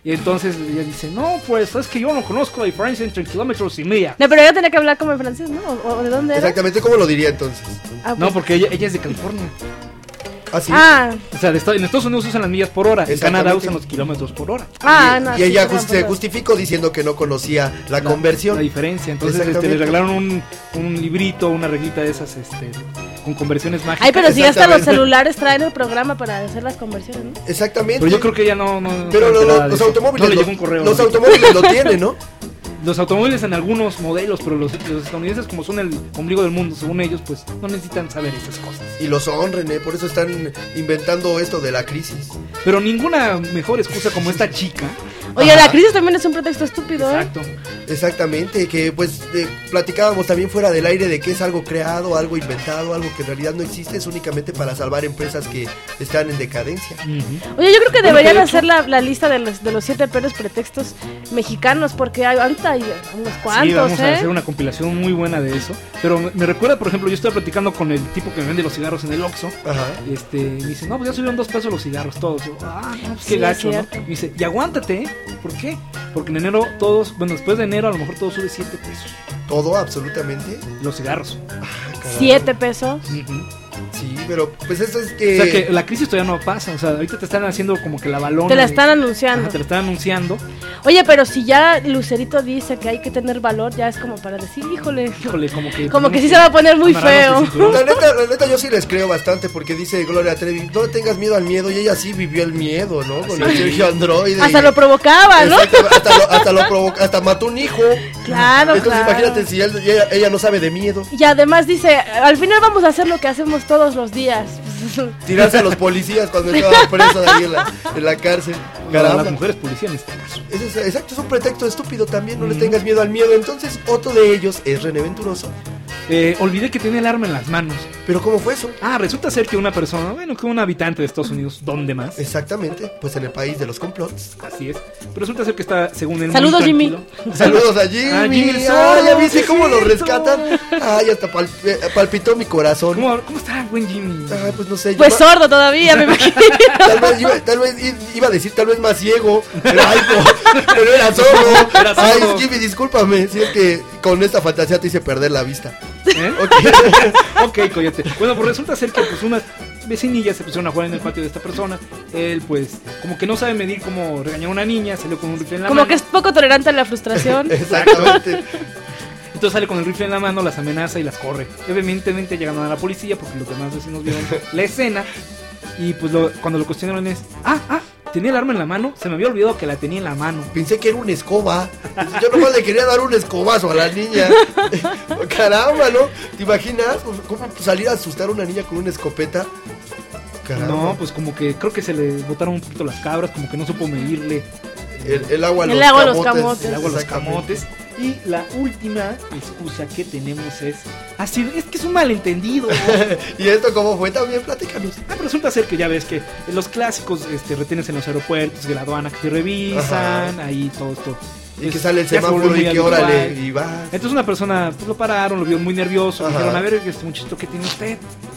Y entonces ella dice, no, pues es que yo no conozco la diferencia entre kilómetros y milla. No, pero ella tenía que hablar como en francés, ¿no? ¿O de dónde era? Exactamente, ¿cómo lo diría entonces? No, porque ella es de California. ¿Ah, sí? O sea, en Estados Unidos usan las millas por hora, en Canadá usan los kilómetros por hora. Y ella se justificó diciendo que no conocía la conversión. La diferencia, entonces le regalaron un librito, una reglita de esas con conversiones mágicas. Ay, pero si hasta los celulares traen el programa para hacer las conversiones, ¿no? Exactamente. Pero yo creo que ella no pero los automóviles, no le llegó un correo. Los automóviles lo tienen, ¿no? Los automóviles en algunos modelos, pero los estadounidenses, como son el ombligo del mundo, según ellos, pues no necesitan saber esas cosas. Y lo son, René, por eso están inventando esto de la crisis. Pero ninguna mejor excusa como esta chica. Oye, la crisis también es un pretexto estúpido, Exacto. Exactamente, que pues platicábamos también fuera del aire de que es algo creado, algo inventado, algo que en realidad no existe, es únicamente para salvar empresas que están en decadencia. Oye, yo creo que deberían hacer la lista de los 7 peores pretextos mexicanos, porque ahorita hay unos cuantos, sí, vamos a hacer una compilación muy buena de eso. Pero me recuerda, por ejemplo, yo estaba platicando con el tipo que me vende los cigarros en el Oxxo. Ajá. Me dice, no, pues ya subieron 2 pesos los cigarros todos. Yo, no, pues qué gacho, ¿no? Me dice, y aguántate, ¿por qué? Porque en enero después de enero a lo mejor todo sube 7 pesos. ¿Todo, absolutamente? Los cigarros. 7 pesos. Sí, pero pues eso es que... O sea que la crisis todavía no pasa, o sea, ahorita te están haciendo como que la balona. Te la están anunciando. Te la están anunciando. Oye, pero si ya Lucerito dice que hay que tener valor, ya es como para decir, híjole, como que sí se va a poner muy feo. La neta yo sí les creo bastante, porque dice Gloria Trevi, no tengas miedo al miedo, y ella sí vivió el miedo, ¿no? Con el Sergio Android. Hasta lo provocaba, ¿no? Hasta mató un hijo. Claro, entonces imagínate si ella no sabe de miedo. Y además dice, al final vamos a hacer lo que hacemos todos los días. Tirarse a los policías cuando estaba preso ahí en la cárcel. Caramba. Las mujeres policías en este caso. Exacto, es un pretexto estúpido también, no le tengas miedo al miedo. Entonces, otro de ellos es René Venturoso. Olvidé que tiene el arma en las manos. ¿Pero cómo fue eso? Resulta ser que una persona, que un habitante de Estados Unidos, ¿dónde más? Exactamente, pues en el país de los complots. Así es. Pero resulta ser que está, según él, saludos, muy Jimmy. Saludos a Jimmy. ¿Ya viste cómo lo rescatan? Ay, hasta palpitó mi corazón. ¿Cómo está, buen Jimmy? Pues no sé. Pues sordo todavía, me imagino. Tal vez iba a decir, tal vez más ciego. Pero era sordo. Ay, Jimmy, discúlpame si es que con esta fantasía te hice perder la vista. Ok, coyote. Bueno, pues resulta ser que pues unas vecinillas se pusieron a jugar en el patio de esta persona. Él pues como que no sabe medir cómo regañar a una niña, salió con un rifle en la mano. Como que es poco tolerante a la frustración. Exactamente. Entonces sale con el rifle en la mano, las amenaza y las corre. Evidentemente llegan a la policía porque los demás vecinos vieron la escena. Y pues cuando lo cuestionaron es, tenía el arma en la mano, se me había olvidado que la tenía en la mano. Pensé que era una escoba. Yo nomás le quería dar un escobazo a la niña. Caramba, ¿no? ¿Te imaginas cómo salir a asustar a una niña con una escopeta? Caramba. No, pues como que creo que se le botaron un poquito las cabras, como que no supo medirle el agua a los camotes. El agua a los camotes. Y la última excusa que tenemos es que es un malentendido. ¿Y esto cómo fue también? Platícanos. Pero resulta ser que ya ves que los clásicos retenes en los aeropuertos, de la aduana que te revisan, ahí todo esto. Y que sale el semáforo y que órale, y va. Entonces una persona, pues lo pararon, lo vio muy nervioso, dijeron, a ver, este muchachito, ¿qué tiene usted?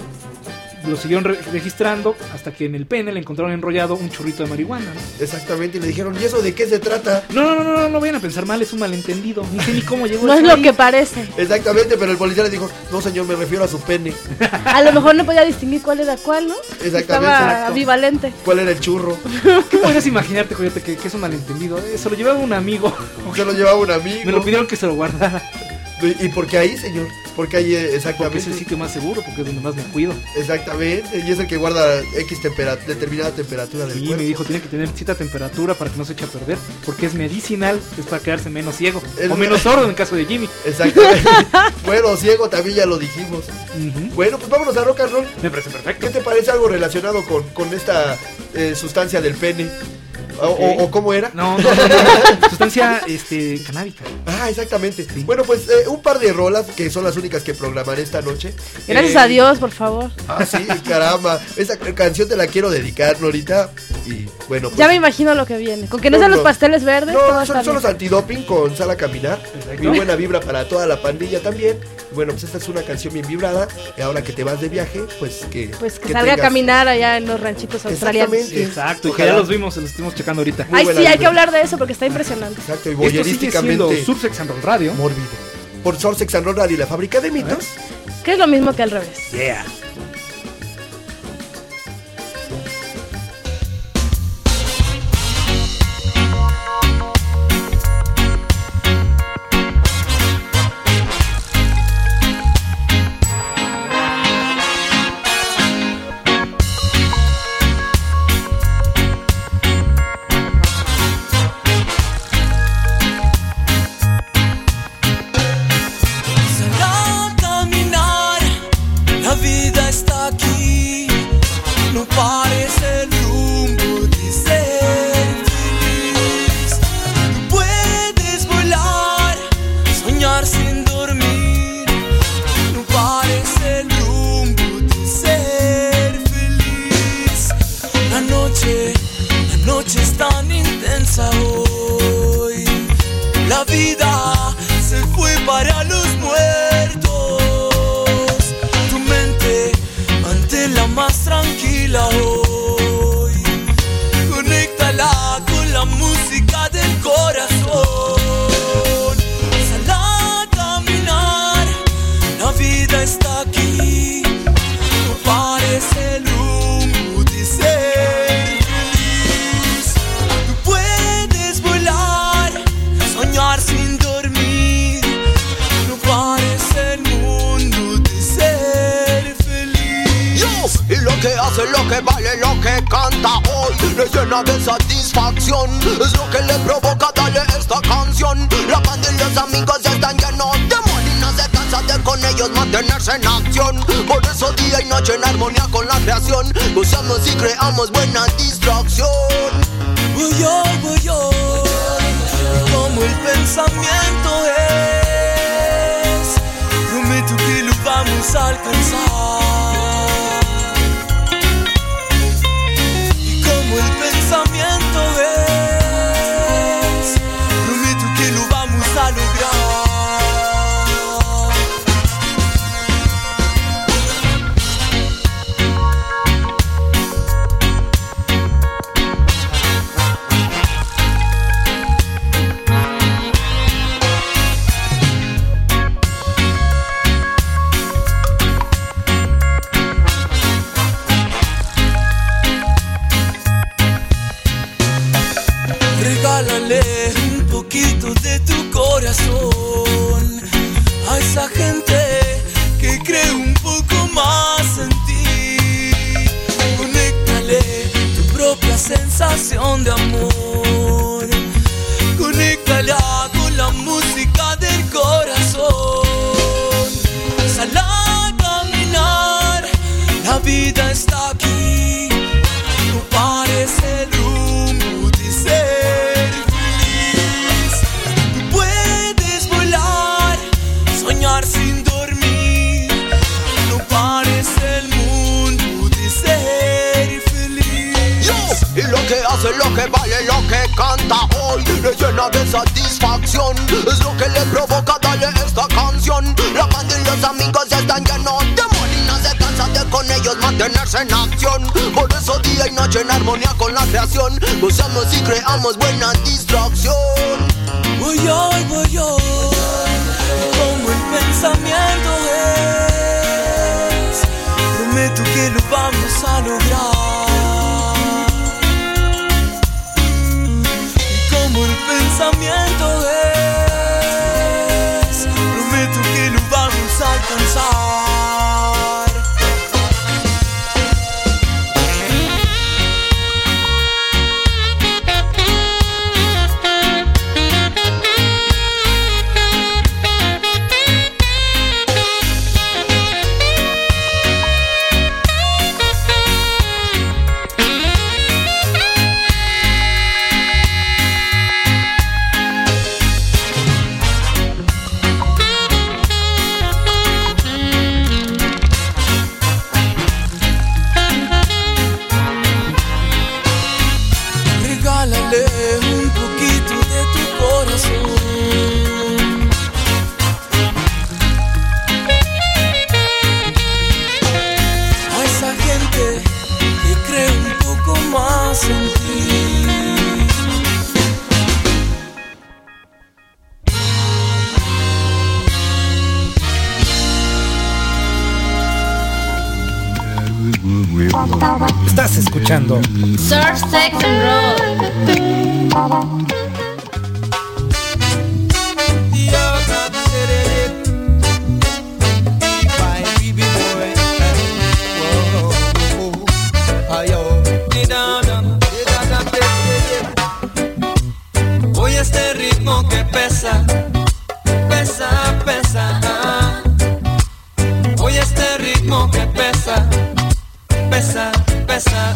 Lo siguieron registrando hasta que en el pene le encontraron enrollado un churrito de marihuana, ¿no? Exactamente, y le dijeron, ¿y eso de qué se trata? No vayan a pensar mal, es un malentendido. Ni sé ni cómo llegó. No es lo que parece. Exactamente, pero el policía le dijo, no señor, me refiero a su pene. A lo mejor no podía distinguir cuál era cuál, ¿no? Exactamente. Estaba ambivalente. ¿Cuál era el churro? ¿Qué podrías imaginarte, Coyote, que es un malentendido? Se lo llevaba un amigo. Se lo llevaba un amigo. Me lo pidieron que se lo guardara. ¿Y por qué ahí, señor? Porque ahí exactamente. Porque es el sitio más seguro, porque es donde más me cuido. Exactamente, y es el que guarda determinada temperatura del cuerpo. Y me dijo, tiene que tener cierta temperatura para que no se eche a perder, porque es medicinal, es para quedarse menos ciego, o menos sordo en el caso de Jimmy. Exactamente. Bueno, ciego también ya lo dijimos. Bueno, pues vámonos a rock and roll. Me parece perfecto. ¿Qué te parece algo relacionado con esta sustancia del pene? Okay. ¿O cómo era? No. Sustancia canábica. Exactamente. Sí. Bueno, pues un par de rolas que son las únicas que programaré esta noche. Gracias a Dios, por favor. Sí, caramba. Esa canción te la quiero dedicar, Norita. Y bueno, pues, ya me imagino lo que viene. Con que no sean los pasteles verdes. No, son los antidoping con Sal a Caminar. Muy buena vibra para toda la pandilla también. Bueno, pues esta es una canción bien vibrada. Y ahora que te vas de viaje, pues que salga a caminar allá en los ranchitos australianos. Exacto, y que ya los vimos, los estuvimos checando sacando ahorita. Ay, sí, hay que hablar de eso porque está impresionante. Exacto, y Esto sigue voyerísticamente siendo Surfsex and Roll Radio. mórbido. Por Surfsex and Roll Radio y la fábrica de mitos. Que es lo mismo que al revés. Yeah. Lo que vale, lo que canta hoy le llena de satisfacción. Es lo que le provoca darle esta canción. La banda y los amigos ya están llenos de amor y no se cansa de con ellos mantenerse en acción. Por eso día y noche en armonía con la creación gozamos y creamos buena distracción. Voy yo, como el pensamiento es, prometo que lo vamos a alcanzar. El pensamiento es, prometo que lo vamos a lograr. Regálale un poquito de tu corazón a esa gente que cree un poco más en ti. Conéctale tu propia sensación de amor. Conéctala con la música del corazón. Sal a caminar, la vida está aquí. No pares el rumbo de ser feliz. Tú puedes volar, soñar sin dormir. No pares el mundo de ser feliz. Y lo que hace, lo que vale, lo que canta hoy le llena de satisfacción. Es lo que le provoca darle esta canción. La banda y los amigos ya están llenos de amor y no se cansa de con ellos mantenerse en acción. Por eso día y noche en armonía con la creación gozamos y creamos buena distracción. Voy yo, como el pensamiento es, prometo que lo vamos a lograr. Como el pensamiento es, prometo que lo vamos a alcanzar. escuchando Surf, Sex and Roll. Hoy este ritmo que pesa, pesa, pesa. Hoy este ritmo que pesa, pesa, pesa.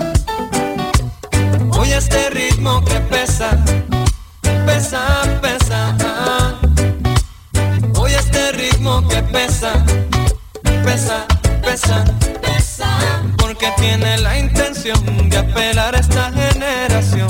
Hoy este ritmo que pesa, pesa, pesa. Hoy este ritmo que pesa, pesa, pesa, pesa. Porque tiene la intención de apelar a esta generación.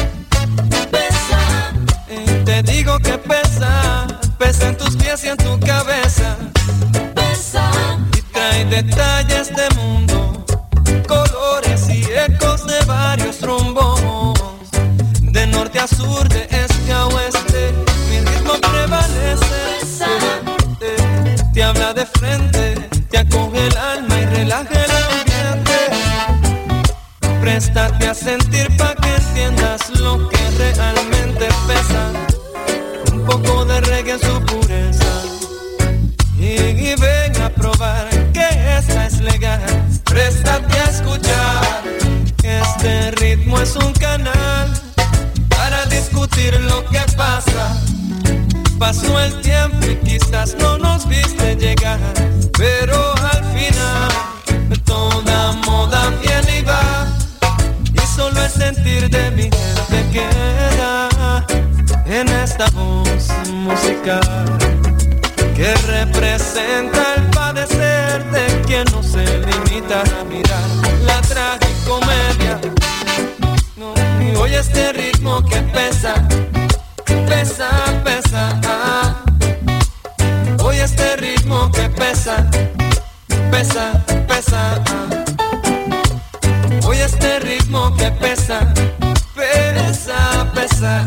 Pesa, te digo que pesa, pesa en tus pies y en tu cabeza. Pesa, y trae detalles de mundo, colores y ecos de varios rumbos. De norte a sur, de este a oeste, mi ritmo prevalece. Pesa, te habla de frente, te acoge el alma y relaja el ambiente. Préstate a sentir pa' que entiendas lo que realmente pesa. Un poco de reggae en su pureza. Y ven a probar que esta es legal. Préstate a escuchar. Este ritmo es un canal para discutir lo que pasa. Pasó el tiempo y quizás no nos viste llegar, pero al final toda moda viene y va, y solo el sentir de mi gente queda en esta voz musical que representa el padecer de quien no se limita a mirar la tragicomedia. No, y hoy este ritmo que pesa, pesa, pesa. Hoy este ritmo que pesa, pesa, pesa. Hoy este ritmo que pesa, pesa, pesa.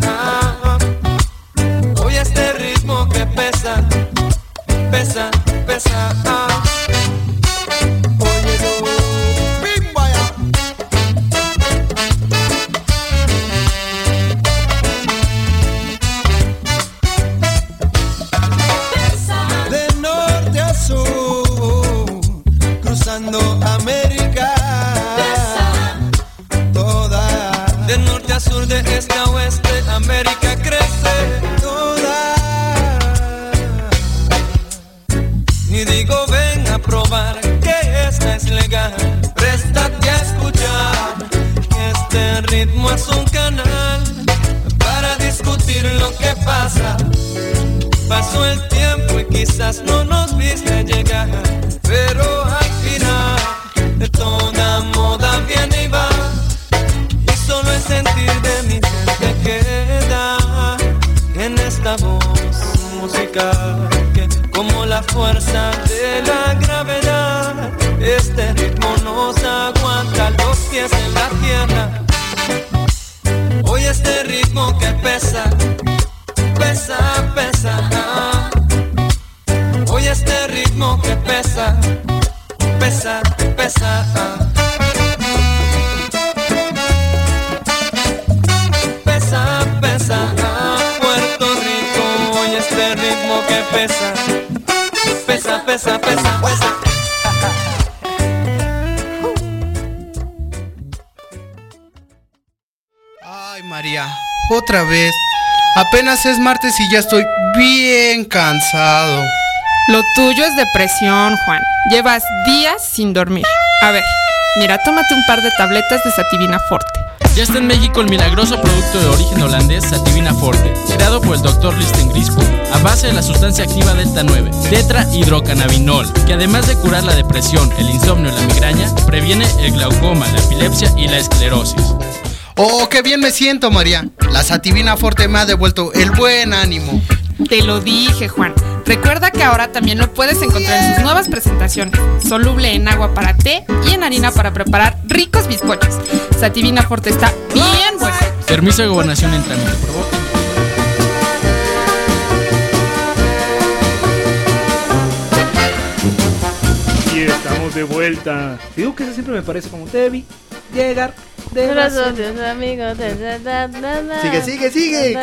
Hoy este ritmo que pesa, pesa, pesa. Oye, no, big vaya. De norte a sur, cruzando América. Toda, de norte a sur, de este a oeste, América crece toda. Y digo, ven a probar que esta es legal. Préstate a escuchar. Este ritmo es un canal para discutir lo que pasa. Pasó el tiempo y quizás no nos viste llegar, pero al final de toda moda viene y va, y solo el sentir de mi gente queda en esta voz musical que, como la fuerza de la gravedad, este ritmo nos aguanta los pies en la tierra. Hoy este ritmo que pesa, pesa, pesa. Hoy este ritmo que pesa, pesa, pesa. Pesa, pesa. Puerto Rico, hoy este ritmo que pesa, pesa, pesa, pesa, pesa. Ay, María, otra vez. Apenas es martes y ya estoy bien cansado. Lo tuyo es depresión, Juan. Llevas días sin dormir. A ver, mira, tómate un par de tabletas de Sativina Forte. Ya está en México el milagroso producto de origen holandés Sativina Forte, creado por el Dr. Listen Grispo, a base de la sustancia activa Delta 9, tetrahidrocannabinol, que además de curar la depresión, el insomnio y la migraña, previene el glaucoma, la epilepsia y la esclerosis. ¡Oh, qué bien me siento, María! La Sativina Forte me ha devuelto el buen ánimo. Te lo dije, Juan. Recuerda que ahora también lo puedes encontrar en sus nuevas presentaciones. Soluble en agua para té y en harina para preparar ricos bizcochos. Sativina Forte está bien bueno. Permiso de gobernación en trámite, por favor. Y estamos de vuelta. Te digo que eso siempre me parece como Debbie. llegar de Los razón. odios, amigos. Sigue.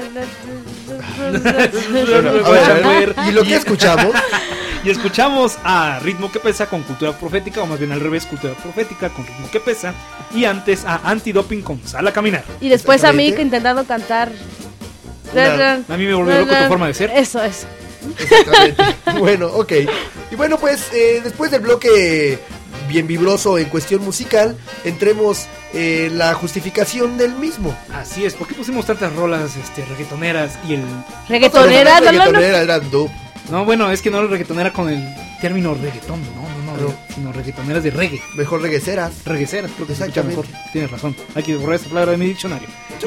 A ver. ¿Y lo que escuchamos? Y escuchamos a Ritmo que Pesa con Cultura Profética, o más bien al revés, Cultura Profética con Ritmo que Pesa. Y antes a Antidoping con Sal a Caminar. Y después a mí intentando cantar. A mí me volvió loco tu forma de ser. Eso. Exactamente. Bueno, ok. Y bueno, pues después del bloque bien vibroso en cuestión musical, entremos en la justificación del mismo. Así es, ¿por qué pusimos tantas rolas reggaetoneras y el... ¿Reggaetonera? Reggaetonera, era dub. No, bueno, es que no reggaetonera con el término reggaetón, no, sino reggaetoneras de reggae. Mejor regueceras. Regueceras, creo que se escucha Exactamente. mejor. Tienes razón, hay que borrar esta palabra de mi diccionario.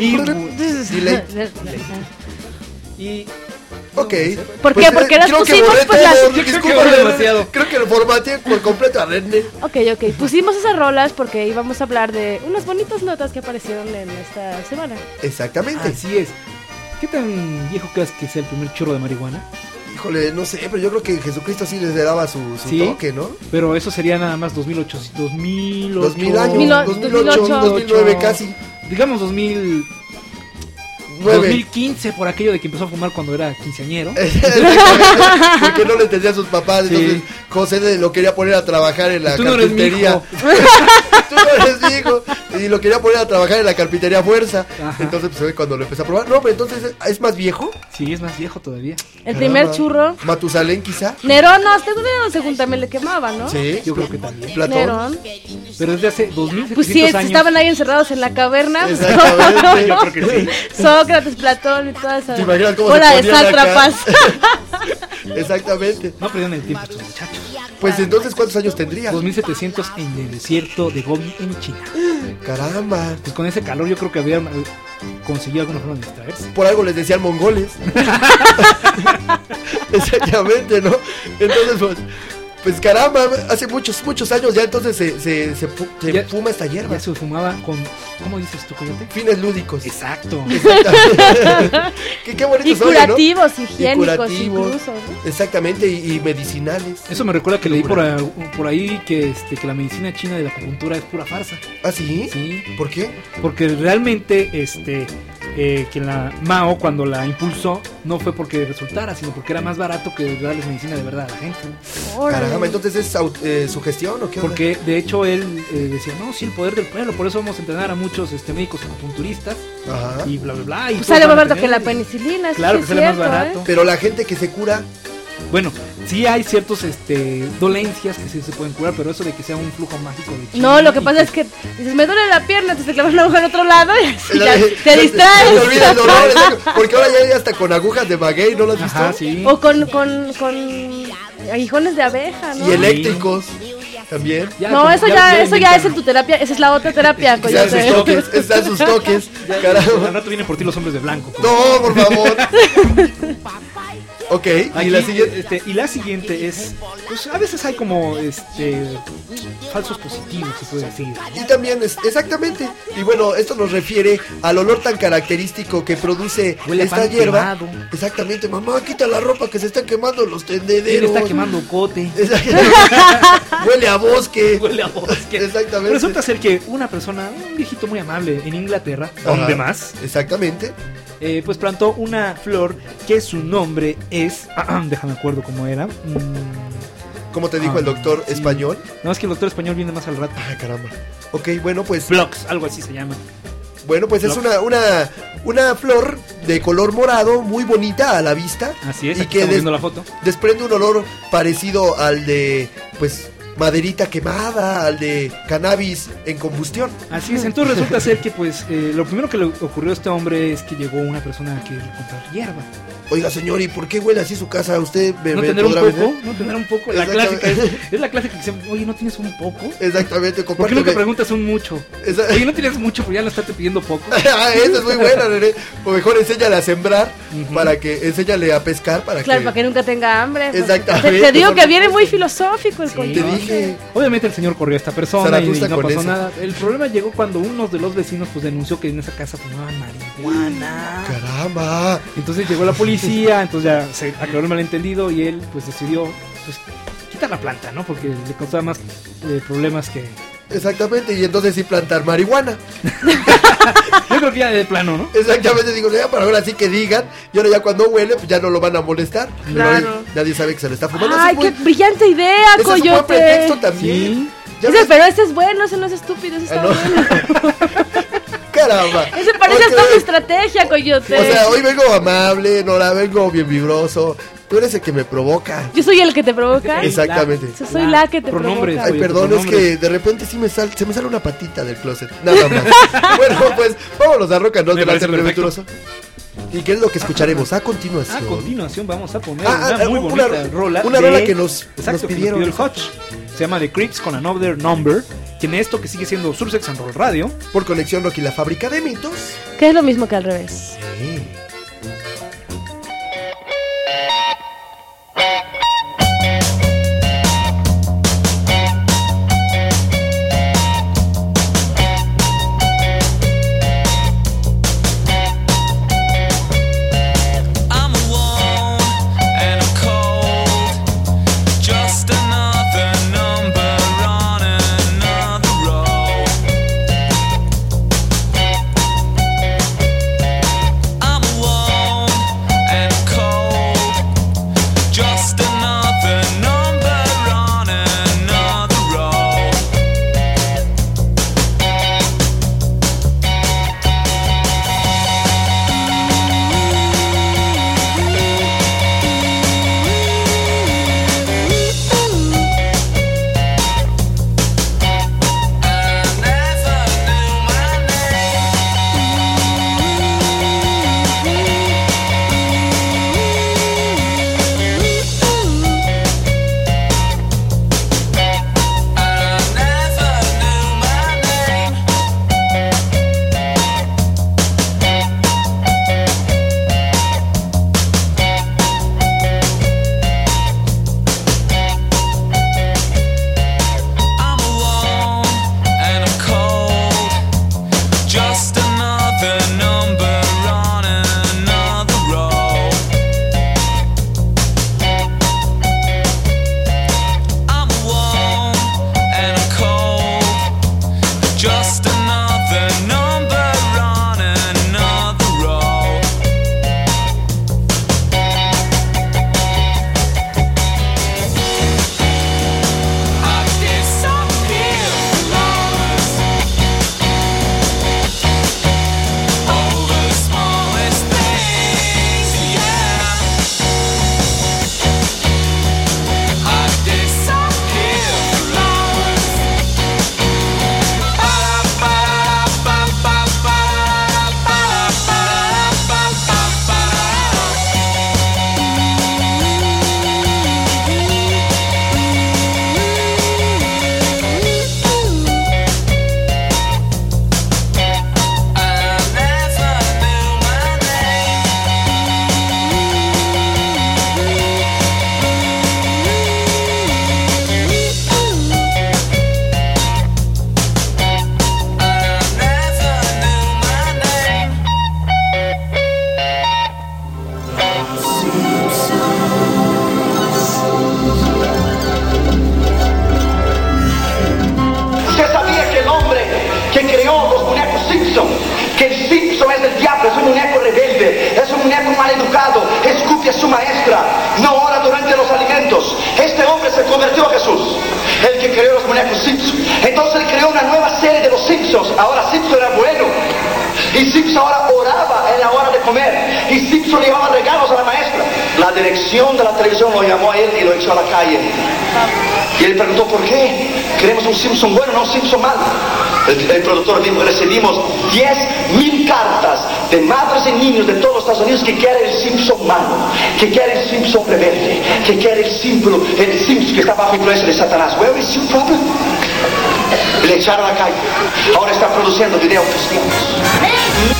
Y... Ok. ¿Por qué? Porque las pusimos pues las... demasiado. Creo que lo formateé por completo a René. Ok. Pusimos esas rolas porque íbamos a hablar de unas bonitas notas que aparecieron en esta semana. Exactamente. Así es. ¿Qué tan viejo crees que sea el primer churro de marihuana? Híjole, no sé, pero yo creo que Jesucristo sí les daba su toque, ¿no? Pero eso sería nada más 2008, 2000 años, 2008, 2009 casi. Digamos 2015 por aquello de que empezó a fumar cuando era quinceañero. Porque no le entendía a sus papás. Sí. Entonces José lo quería poner a trabajar en la Tú no eres mi carpintería. hijo. Tú no eres mi hijo. Y lo quería poner a trabajar en la carpintería a fuerza. Ajá. Entonces pues fue cuando lo empezó a probar. No, pero entonces es más viejo. Sí, es más viejo todavía. El primer churro. Matusalén quizá. Nerón, no, según también le quemaba, ¿no? Sí, yo creo que también. Platón. Nerón. Pero desde hace 2700 Pues sí, años. estaban ahí encerrados en la caverna. Exactamente. Yo creo que sí. Sócrates, Platón y toda esa ¿Te imaginas cómo bola se de ponían acá? sátrapas. Exactamente. No perdieron el tiempo estos muchachos. Pues entonces, ¿cuántos años tendría? 2700 en el desierto de Gobi en China. Caramba. Pues con ese calor yo creo que habían conseguido alguna forma de distraerse. Por algo les decían mongoles. Exactamente, ¿no? Entonces, pues caramba, hace muchos años ya entonces se fuma esta hierba. Ya se fumaba con, ¿cómo dices tú, Coyote? Fines lúdicos. Exacto. Qué bonito Y soy, curativos, ¿no? higiénicos incluso, ¿no? Exactamente, y medicinales. Eso me recuerda que leí por ahí que la medicina china de la acupuntura es pura farsa. ¿Ah, sí? Sí. ¿Por qué? Porque realmente que la Mao cuando la impulsó no fue porque resultara, sino porque era más barato que darles medicina de verdad a la gente. Caramba, entonces es sugestión o qué onda? Porque de hecho él decía, no, sí, el poder del pueblo, por eso vamos a entrenar a muchos médicos acupunturistas. Ajá. Y bla bla bla. Y pues sale más barato que la penicilina. Claro que sale cierto, más barato. Pero la gente que se cura. Bueno, sí hay ciertos dolencias que sí se pueden curar, pero eso de que sea un flujo mágico de chi. No, lo que pasa es que dices, me duele la pierna, entonces te clavas una aguja en otro lado y así ya te distraes. Te olvidas el dolor, porque ahora ya hay hasta con agujas de maguey, ¿no lo has visto? Ajá, sí. O con aguijones de abeja, ¿no? Y eléctricos. También. No, eso ya es en tu terapia, esa es la otra terapia. Están sus toques. Al rato vienen por ti los hombres de blanco. No, por favor. Ok, aquí, y la siguiente. Y la siguiente es, pues a veces hay como falsos positivos, se puede decir. Y también exactamente. Y bueno, esto nos refiere al olor tan característico que produce esta hierba. Quemado. Exactamente, mamá, quita la ropa que se están quemando los tendederos. Se está quemando cote. Huele a bosque. Huele a bosque. Exactamente. Resulta ser que una persona, un viejito muy amable en Inglaterra, donde más. Exactamente. Pues plantó una flor que su nombre es, déjame acuerdo cómo era. ¿Cómo te dijo el doctor español? No, es que el doctor español viene más al rato. Ah, caramba. Ok, bueno, pues Phlox, algo así se llama. Bueno, pues Phlox. Es una flor de color morado, muy bonita a la vista. Así es, y aquí estamos viendo la foto. Desprende un olor parecido al de, pues, maderita quemada, al de cannabis en combustión. Así es, entonces resulta ser que pues lo primero que le ocurrió a este hombre es que llegó una persona a querer comprar hierba. Oiga, señor, ¿y por qué huele así su casa? ¿Usted no tener un poco? ¿No tener un poco? La clásica es la clásica que dice, oye, ¿no tienes un poco? Exactamente, ¿Por qué nunca preguntas un mucho? Oye, ¿no tienes mucho, pero ya lo estás pidiendo poco? Esa es muy buena, René. O mejor enséñale a sembrar, para que enséñale a pescar, para que nunca tenga hambre. Exactamente. Te digo que viene muy filosófico el Te dije. Obviamente el señor corrió a esta persona y no pasó nada. El problema llegó cuando uno de los vecinos pues denunció que en esa casa fumaban marihuana. ¡Caramba! Entonces llegó la policía, entonces ya se aclaró el malentendido y él pues decidió pues quitar la planta, ¿no? Porque le causaba más problemas que Exactamente, y entonces sí plantar marihuana. Yo creo que ya de plano, ¿no? Exactamente, digo, ya para ahora sí que digan, y ahora ya cuando huele, pues ya no lo van a molestar. Claro. Nadie sabe que se lo está fumando. Ay, qué brillante idea, ese Coyote. es un buen pretexto también. Sí. Pero ese es bueno, ese no es estúpido, ese está bueno. Caramba. Ese parece hasta una estrategia, Coyote. O sea, hoy vengo amable, Nora, vengo bien vibroso. Tú eres el que me provoca. Yo soy el que te provoca. Exactamente. Yo soy la que te provoca. Ay, perdón, es que de repente sí se me sale una patita del closet. Nada más. Bueno, pues vámonos a Rock and Roll de la Reventuroso. ¿Y qué es lo que escucharemos a continuación? A continuación vamos a poner una muy bonita rola. Una rola que nos pidieron. El Hutch. Se llama The Creeps con Another Number. Tiene esto que sigue siendo Sursex and Roll Radio. Por Conexión Rock y la Fábrica de Mitos. Que es lo mismo que al revés. Sí. De la televisión lo llamó a él y lo echó a la calle. Y él preguntó por qué. Queremos un Simpson bueno, no un Simpson malo. El productor dijo: recibimos 10,000 cartas de madres y niños de todos los Estados Unidos que quieren el Simpson malo, que quieren el Simpson rebelde, que quieren el Simpson que está bajo influencia de Satanás. Where is your problem? Le echaron a la calle. Ahora está produciendo videos cristianos.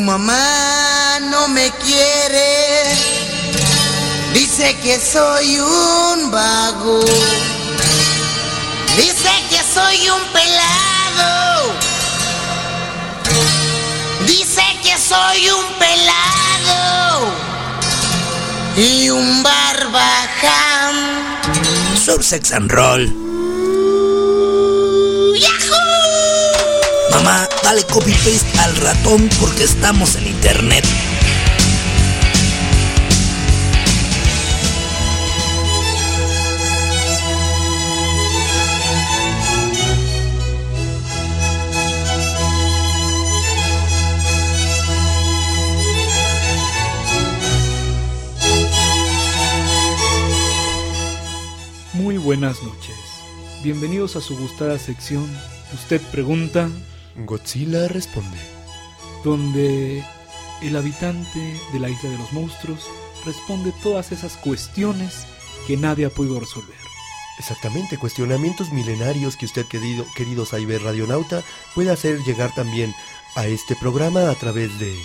mamá no me quiere, dice que soy un vago, dice que soy un pelado, dice que soy un pelado y un barbaján. Sursex and Roll. ¡Yahoo! Mamá, dale copy paste al ratón porque estamos en internet. Muy buenas noches. Bienvenidos a su gustada sección Usted Pregunta, Godzilla Responde, donde el habitante de la Isla de los Monstruos responde todas esas cuestiones que nadie ha podido resolver. Exactamente, cuestionamientos milenarios que usted, querido Cyber Radionauta, puede hacer llegar también a este programa a través de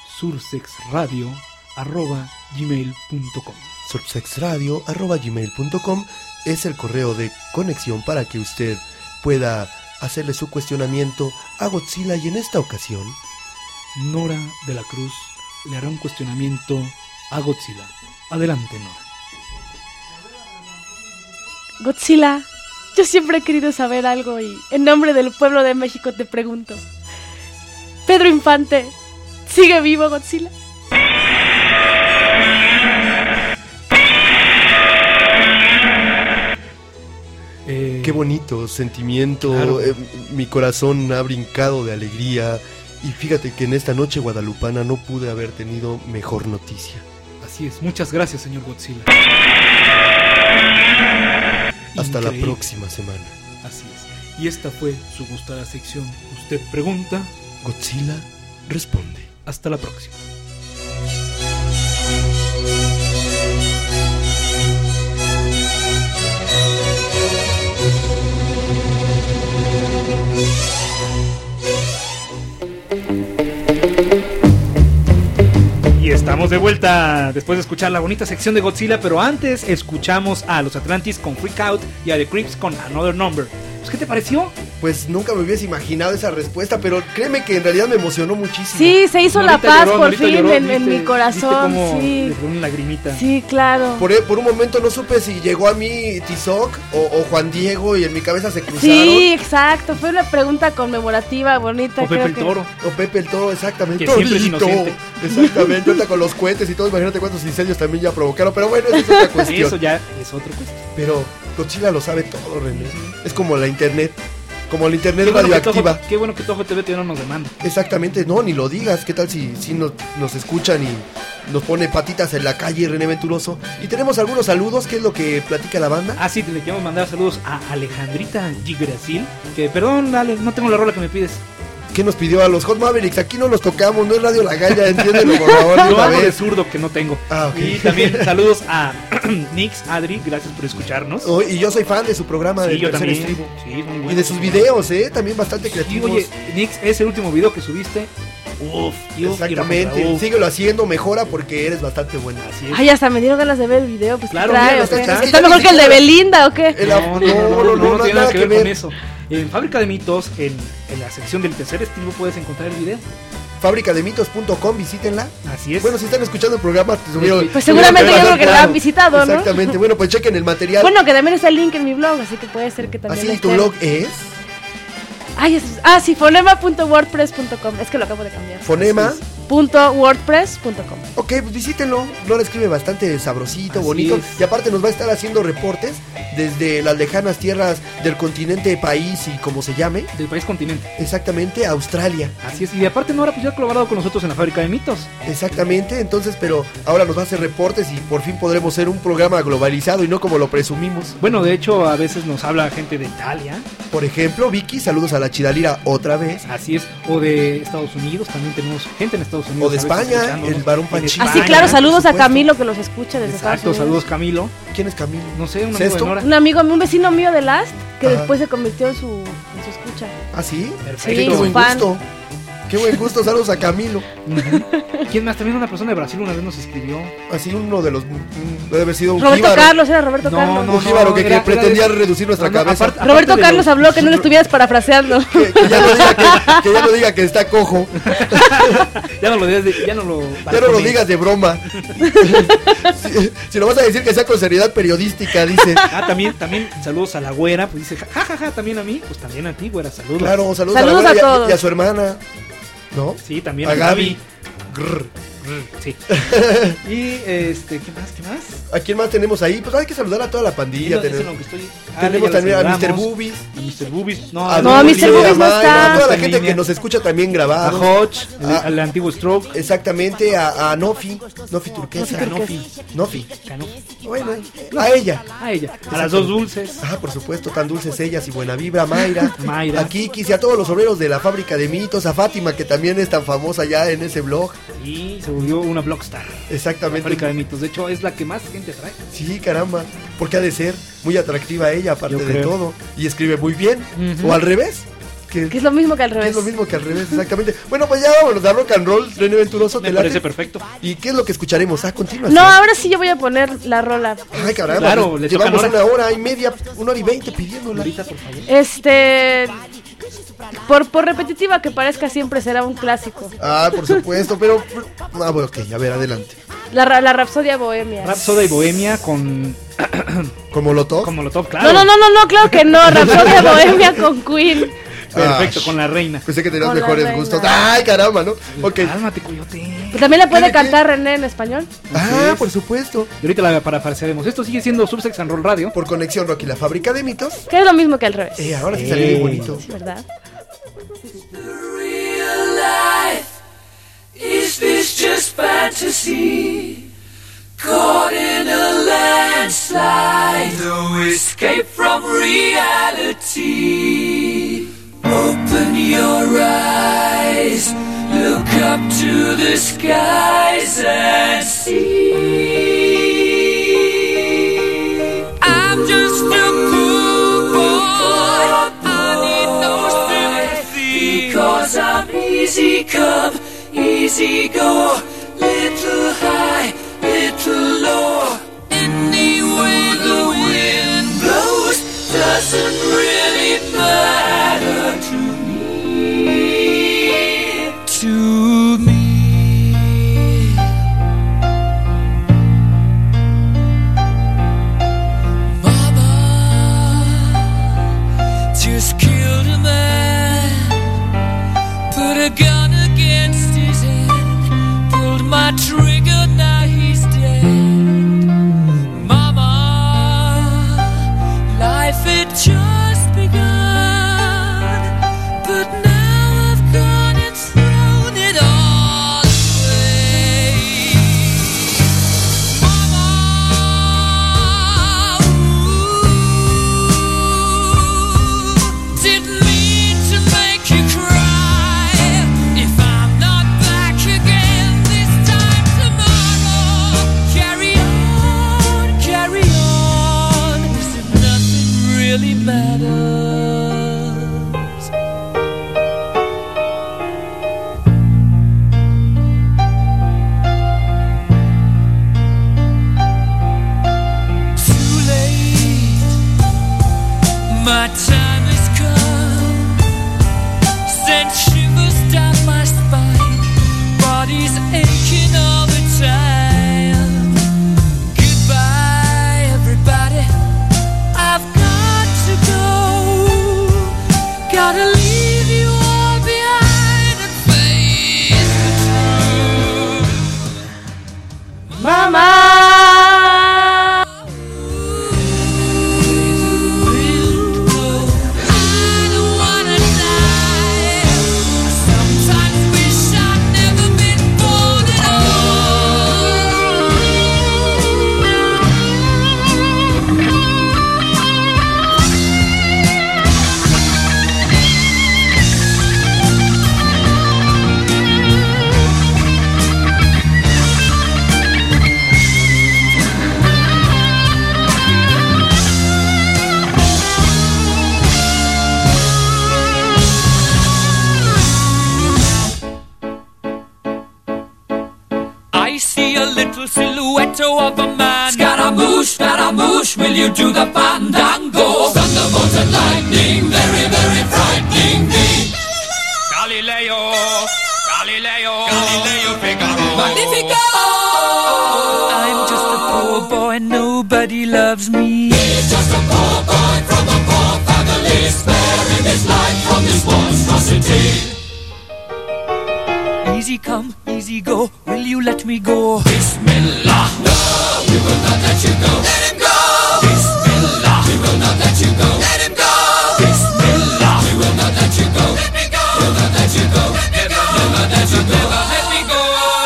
sursexradio@gmail.com. sursexradio@gmail.com es el correo de conexión para que usted pueda hacerle su cuestionamiento a Godzilla, y en esta ocasión Nora de la Cruz le hará un cuestionamiento a Godzilla. Adelante, Nora. Godzilla, yo siempre he querido saber algo y en nombre del pueblo de México te pregunto. Pedro Infante, ¿sigue vivo, Godzilla? Qué bonito sentimiento, claro. Mi corazón ha brincado de alegría, y fíjate que en esta noche guadalupana no pude haber tenido mejor noticia. Así es, muchas gracias, señor Godzilla. Hasta la Increíble. próxima semana. Así es. Y esta fue su gustada sección Usted Pregunta, Godzilla Responde. Hasta la próxima. Y estamos de vuelta después de escuchar la bonita sección de Godzilla, pero antes escuchamos a los Atlantis con Freak Out y a The Creeps con Another Number. Pues, ¿qué te pareció? Pues nunca me hubiese imaginado esa respuesta, pero créeme que en realidad me emocionó muchísimo. Sí, se hizo Norita la paz lloró, por Norita fin lloró, en mi corazón. Sí. Sí, Le una lagrimita. sí, claro. Por un momento no supe si llegó a mí Tizoc o Juan Diego, y en mi cabeza se cruzaron. Sí, exacto. Fue una pregunta conmemorativa, bonita. O Pepe creo el que... Toro. O Pepe el Toro, exactamente. Que siempre es inocente. Exactamente, ahorita con los cohetes y todo, imagínate cuántos incendios también ya provocaron. Pero bueno, esa es otra cuestión. Eso ya es otra cuestión. Pero Godzilla lo sabe todo, René. Es como la internet. Como la internet Qué bueno radioactiva. Qué bueno que Tojo TV no nos demanda. Exactamente, no, ni lo digas. ¿Qué tal si nos escuchan y nos pone patitas en la calle, René Venturoso? Y tenemos algunos saludos. ¿Qué es lo que platica la banda? Ah, sí, le queremos mandar saludos a Alejandrita Gigrasil. Que perdón, Ale, no tengo la rola que me pides. ¿Qué nos pidió a los Hot Mavericks? Aquí no los tocamos, no es Radio La Galla, entiéndelo por favor de Yo una hago de vez. zurdo que no tengo. Ah, ok. Y también saludos a Nix, Adri, gracias por escucharnos. Oh, y yo soy fan de su programa Sí, de yo Tercer también. Estribo. Sí, muy bueno. Y de sus videos, también bastante Sí, creativos. oye, Nix, ese último video que subiste. Uf, Exactamente, síguelo haciendo, mejora porque eres bastante buena. Así es. Ay, hasta me dieron ganas de ver el video. Pues, Claro, ¿qué trae, mira, o qué? está- ¿Está mejor que el de Belinda o qué? No tiene nada que ver con eso. En Fábrica de Mitos, en la sección del Tercer Estribo puedes encontrar el video. Fabricademitos.com, visítenla. Así es. Bueno, si están escuchando el programa, Pues seguramente yo creo que la han visitado, ¿no? Exactamente, bueno, pues chequen el material. Bueno, que también está el link en mi blog, así que puede ser que también Así, esté. tu blog es Ay, sí, fonema.wordpress.com. Es que lo acabo de cambiar. Fonema. .wordpress.com. Ok, pues visítenlo. Nora escribe bastante sabrosito, Así bonito. es. Y aparte nos va a estar haciendo reportes desde las lejanas tierras del continente país y como se llame. Del país continente. Exactamente, Australia. Así es. Y aparte Nora pues ya ha colaborado con nosotros en la Fábrica de Mitos. Exactamente, entonces, pero ahora nos va a hacer reportes y por fin podremos ser un programa globalizado y no como lo presumimos. Bueno, de hecho, a veces nos habla gente de Italia. Por ejemplo, Vicky, saludos a la Chidalira otra vez. Así es. O de Estados Unidos, también tenemos gente en Estados Unidos. O de a veces España, escuchándonos. el varón En Panchito. Así, España, claro, por saludos a supuesto. Camilo que los escucha desde Estados Exacto, Unidos. saludos Camilo. ¿Quién es Camilo? No sé, un amigo ¿Cesto? de Nora. Un amigo, un vecino mío de Last que Ajá. después se convirtió en su escucha. ¿Ah, sí? Perfecto. Sí, Qué su buen fan. gusto. Qué buen gusto, saludos a Camilo. ¿Quién más? También una persona de Brasil una vez nos escribió. Así uno de los... debe haber sido un Roberto jíbaro. Carlos, era Roberto Carlos. Un jíbaro que pretendía reducir nuestra cabeza. Roberto Carlos habló que no lo estuvieras parafraseando. Que ya no diga que está cojo. Ya no lo digas de broma. Si lo vas a decir que sea con seriedad periodística, dice. También saludos a la güera, pues dice, jajaja, también a mí, pues también a ti, güera, saludos. Claro, saludos a la güera y a su hermana, ¿no? Sí, también a Gaby. Sí. Y ¿qué más? ¿A quién más tenemos ahí? Pues hay que saludar a toda la pandilla. Tenemos también a Mr. Boobies. Mr. Boobies. No, Mr. Boobies no está. A toda la gente que nos escucha también grabado. A Hodge, al antiguo Stroke. Exactamente, a Nofi Turquesa. Nofi. Bueno, a ella. A las dos dulces. Por supuesto, tan dulces ellas y buena vibra. Mayra. A Kiki y a todos los obreros de la fábrica de mitos. A Fátima, que también es tan famosa ya en ese blog. Y se volvió una blogstar. Exactamente. Fábrica de mitos. De hecho, es la que más gente atrae. Sí, caramba. Porque ha de ser muy atractiva ella, aparte de todo. Y escribe muy bien. O al revés. Que es lo mismo que al revés. Es lo mismo que al revés, exactamente. Bueno, pues ya vámonos a rock and roll, René Venturoso. Me parece perfecto. ¿Y qué es lo que escucharemos a continuación? No, ahora sí yo voy a poner la rola. Ay, caramba. Claro, pues, llevamos 1 hora y media, 1 hora y 20 pidiéndola. Ahorita, por favor. Por repetitiva que parezca, siempre será un clásico. Por supuesto, pero... bueno, ok, a ver, adelante. La Rapsodia Bohemia. Rapsodia y Bohemia con... ¿Con Molotov? Con Molotov, claro. No, claro que no. Rapsodia Bohemia con Queen. Perfecto, con la reina. Pensé que tenías mejores gustos. Ay, caramba, ¿no? Okay. Cálmate, coyote. Pues también la puede cantar René en español. Por supuesto. Y ahorita la parafrasearemos. Esto sigue siendo Subsex and Roll Radio. Por Conexión Rock y la Fábrica de Mitos. Que es lo mismo que al revés. Ahora sí salió muy bonito. ¿Verdad? Real life, is this just fantasy? Caught in a landslide, no escape from reality. Open your eyes, look up to the skies and see. I'm just a poor boy, I need no sympathy, because I'm easy come, easy go, little high, little low. Any way the wind blows doesn't really matter to me. To me. Mama just killed a man, put a gun against his head, pulled my trigger, now he's dead. Mama, life had just begun, but now I've gone and thrown it all away. Mama, didn't mean to make you cry. If I'm not back again this time tomorrow, carry on, as if nothing really matters. Too late, my time has come, sent shivers down my spine, body's aching all the time. Goodbye, everybody, I've got to go, gotta leave you all behind and face the truth. Mama. little silhouette of a man. Scaramouche, will you do the fandango? Thunderbolt and lightning, very, very frightening me. Galileo, Figaro. Magnifico! I'm just a poor boy, nobody loves me. He's just a poor boy from a poor family, sparing his life from this monstrosity. Easy come, easy go, will you let me go? Bismillah, no, we will not let you go. Let him go! Bismillah, we will not let you go. Let him go! Bismillah, we will not let you go. Let me go! We'll not let you go. Never let you go. Let me go!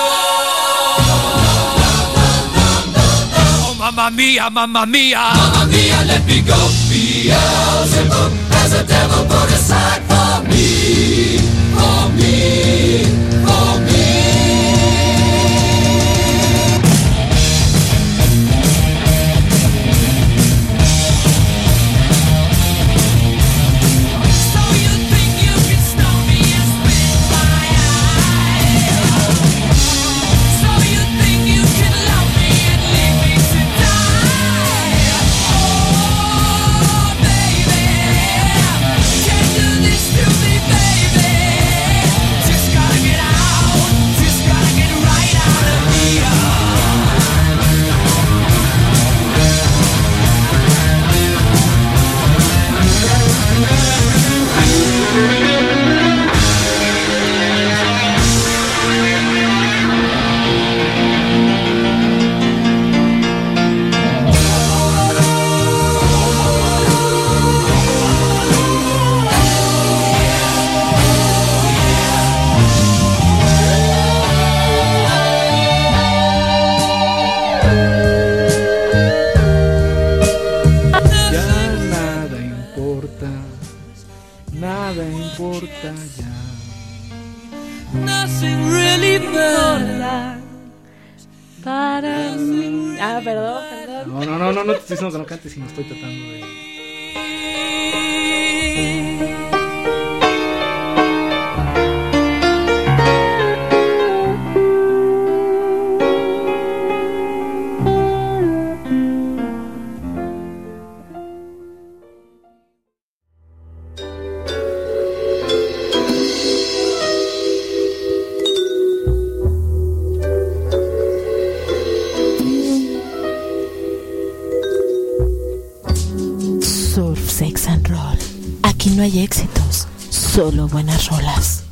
Oh, mamma mia, mamma mia. Mamma mia, let me go. Beelzebub has a devil put aside for me. For me. For me. No te estoy diciendo que no cantes, sino estoy tratando de... Sex and Roll. Aquí no hay éxitos, solo buenas rolas.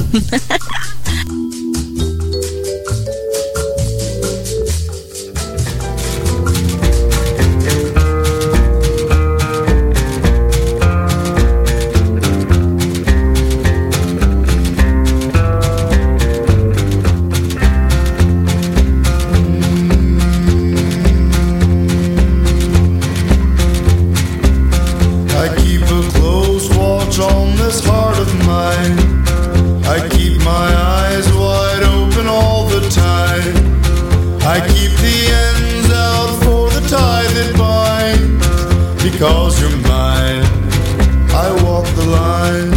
Because you're mine, I walk the line.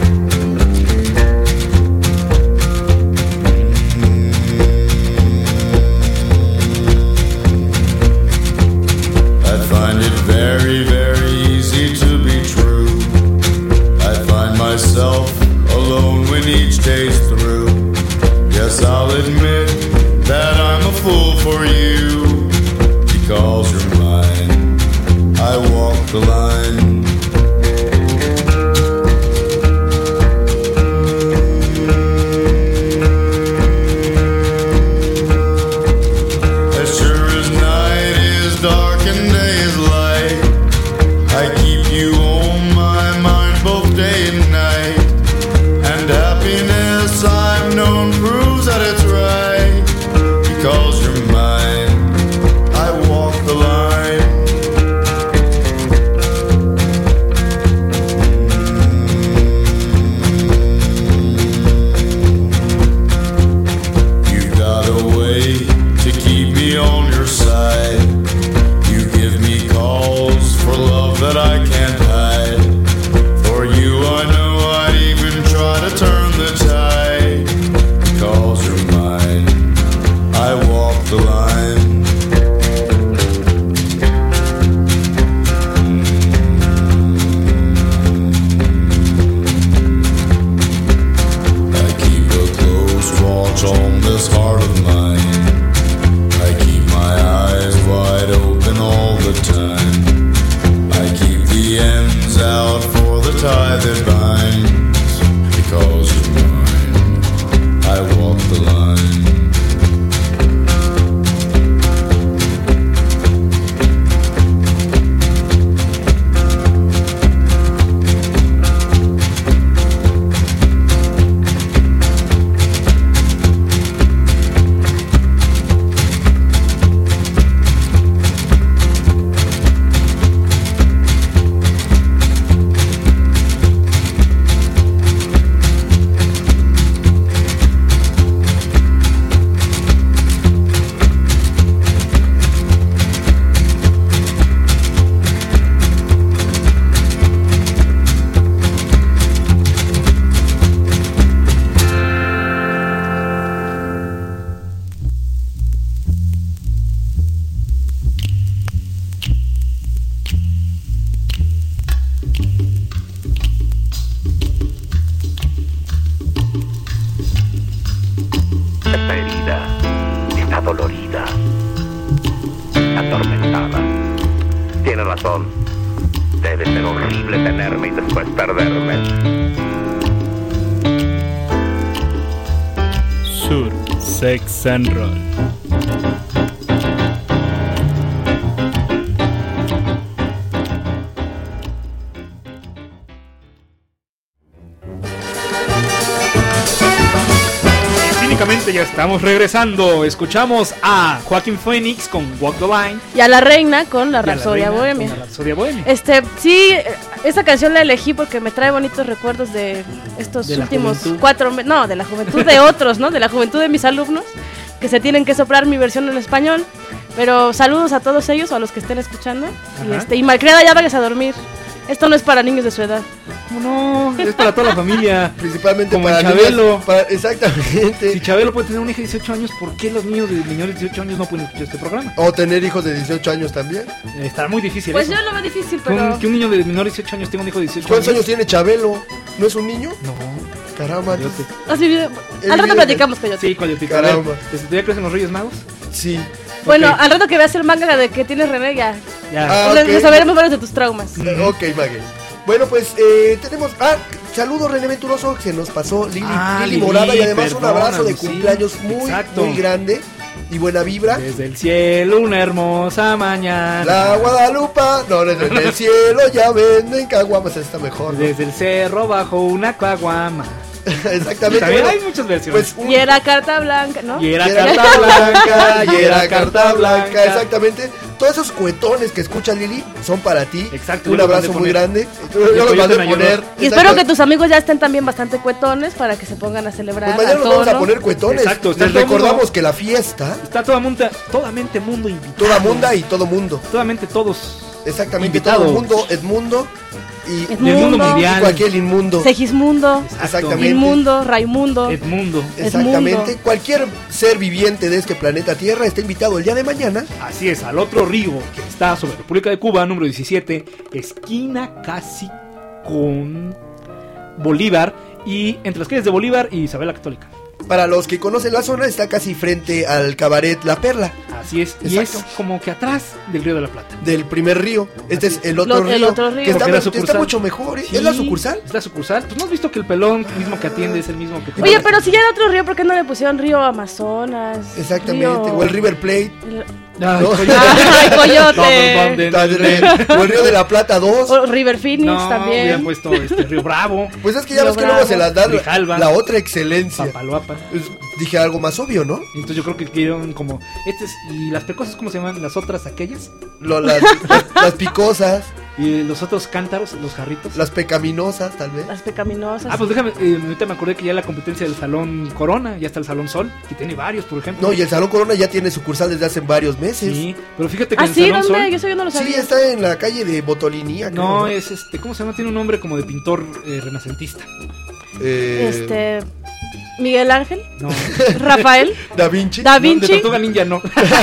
I find it very, very easy to be true. I find myself alone when each day's through. Yes, I'll admit that I'm a fool for you. Because you're mine, I walk the line. As sure as night is dark and day is light, I keep you on my mind both day and night. And happiness I've known proves that it's right. Because you're mine, I walk the line. On your side, you give me calls for love that I can't vida. Atormentada. Tiene razón. Debe ser horrible tenerme y después perderme. Sur Sex and Roll. Ya estamos regresando. Escuchamos a Joaquín Phoenix con Walk the Line. Y a La Reina con La Rapsodia Bohemia. Sí, esta canción la elegí porque me trae bonitos recuerdos de estos últimos 4 meses. No, de la juventud de otros, ¿no? De la juventud de mis alumnos, que se tienen que soplar mi versión en español. Pero saludos a todos ellos o a los que estén escuchando. Y Malcriada, ya vayas a dormir. Esto no es para niños de su edad. No, es para toda la familia. Principalmente como para Chabelo. Exactamente. Si Chabelo puede tener una hija de 18 años, ¿por qué los niños de menores de 18 años no pueden escuchar este programa? O tener hijos de 18 años también. Está muy difícil. Pues eso. yo lo veo difícil, pero... Que un niño de menores de 18 años tenga un hijo de 18 años. ¿Cuántos años tiene Chabelo? ¿No es un niño? No. Caramba. Al rato platicamos, Coyote. Sí, Coyote. Caramba. ¿Ya crecen los Reyes Magos? Sí. Bueno, al rato que veas el manga de que tienes René, ya. Okay. Saberemos varios de tus traumas. Ok, Maggie. Bueno, pues tenemos... saludos René Venturoso, que se nos pasó Lili Morada, y además un abrazo de cumpleaños muy grande y buena vibra. Desde el cielo una hermosa mañana. La Guadalupe, no, desde el cielo ya venden caguamas, está mejor, ¿no? Desde el cerro bajo una caguama. Exactamente. También hay muchas versiones. Y era carta blanca, ¿no? Y era carta blanca, y era carta blanca. Exactamente. Todos esos cuetones que escucha Lili son para ti. Exacto. Un abrazo muy grande. Yo los mandé a poner. Y espero que tus amigos ya estén también bastante cuetones para que se pongan a celebrar. Pues mañana nos vamos a poner cuetones. Exacto. Les recordamos que la fiesta está todamente mundo invitado. Toda munda y todo mundo. Todamente todos. Exactamente. Invitados. Todo mundo, Edmundo. Y Edmundo mundial. Cualquier inmundo. Segismundo. Exactamente. Inmundo, Raimundo. Edmundo. Exactamente. Edmundo. Cualquier ser viviente de este planeta Tierra está invitado el día de mañana. Así es, al otro río que está sobre República de Cuba, número 17, esquina casi con Bolívar, y entre las calles de Bolívar y Isabel la Católica. Para los que conocen la zona, está casi frente al cabaret La Perla. Así es. Exacto. Y es como que atrás del Río de la Plata. Del primer río. Este es el otro río. Que está mucho mejor. Sí, ¿es la sucursal? Es la sucursal. Pues no has visto que el pelón mismo que atiende es el mismo que... Oye, pero si ya era otro río, ¿por qué no le pusieron Río Amazonas? Exactamente. O el River Plate. Ay, ¿no? Coyote. O el Río de la Plata 2. O River Phoenix también. Hubieran puesto Río Bravo. Pues es que ya ves que luego se las dan la otra excelencia. Papaloapa. Dije algo más obvio, ¿no? Entonces yo creo que quieren como... ¿Y las pecosas cómo se llaman? ¿Las otras aquellas? Las picosas. ¿Y los otros cántaros? ¿Los jarritos? Las pecaminosas, tal vez. Las pecaminosas. Pues déjame, ahorita me acordé que ya la competencia del Salón Corona, ya está el Salón Sol, que tiene varios, por ejemplo. No, y el Salón Corona ya tiene sucursal desde hace varios meses. Sí, pero fíjate que el sí, Salón ¿dónde? Sol... Yo no lo sabía. Sí, está en la calle de Botolinía. No, creo, es ¿cómo se llama? Tiene un nombre como de pintor renacentista. Miguel Ángel. No. Rafael. Da Vinci. Da Vinci. No, de Tortuga Ninja no.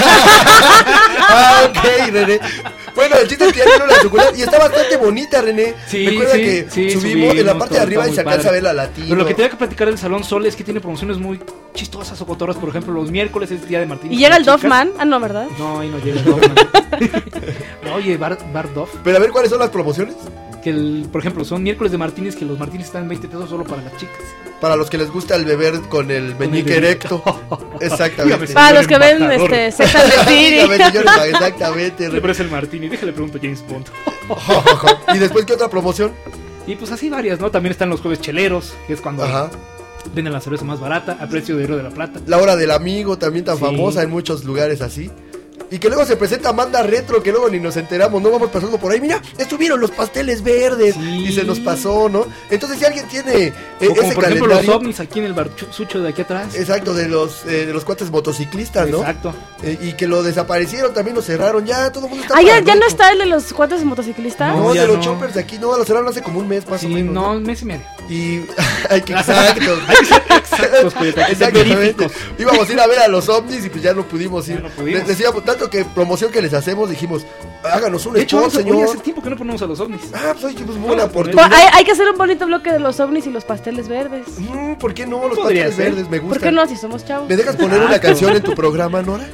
Ok, René. Bueno, el chiste es que ya vino la sucursal y está bastante bonita, René. Sí, recuerda que subimos en la parte de arriba y se alcanza a ver la latina. Pero lo que tenía que platicar del Salón Sol es que tiene promociones muy chistosas o cotorras. Por ejemplo, los miércoles es día de Martín. ¿Y llega el Doffman? No, ¿verdad? No, ahí no llega el Doffman. No, oye, Bar Doff. Pero a ver, ¿cuáles son las promociones? Que por ejemplo, son miércoles de Martínez, que los Martínez están en 20 pesos solo para las chicas. Para los que les gusta el beber con el meñique erecto. Exactamente. Para los que ven Sex and the City. Exactamente. Pero es el Martínez, déjale pregunto a James Bond. ¿Y después qué otra promoción? Y pues así varias, ¿no? También están los jueves cheleros, que es cuando venden la cerveza más barata a precio de Río de la Plata. La hora del amigo, también tan famosa en muchos lugares así. Y que luego se presenta Amanda Retro, que luego ni nos enteramos, no vamos pasando por ahí. Mira, estuvieron los pasteles verdes y se nos pasó, ¿no? Entonces si alguien tiene como ese por ejemplo calendario, los ovnis aquí en el barsucho de aquí atrás. Exacto, de los cuates motociclistas, ¿no? Exacto. Y que lo desaparecieron, también lo cerraron, ya todo el mundo está... ¿Ya no está el de los cuates motociclistas? No, de los choppers de aquí, no, lo cerraron hace como un mes más o menos. No, un mes y medio. Y hay que exacto. Hay que ser exactos, pues, hay que ser verídicos. Íbamos a ir a ver a los ovnis y pues ya no pudimos ir. Les decíamos tanto que promoción que les hacemos, dijimos, háganos un spot, señor. Oye, hace tiempo que no ponemos a los ovnis. Pues oye, pues buena oportunidad. Hay que hacer un bonito bloque de los ovnis y los pasteles verdes. ¿Por qué no? Los pasteles verdes me gustan. ¿Por qué no? Si somos chavos. ¿Me dejas poner una canción en tu programa, Nora?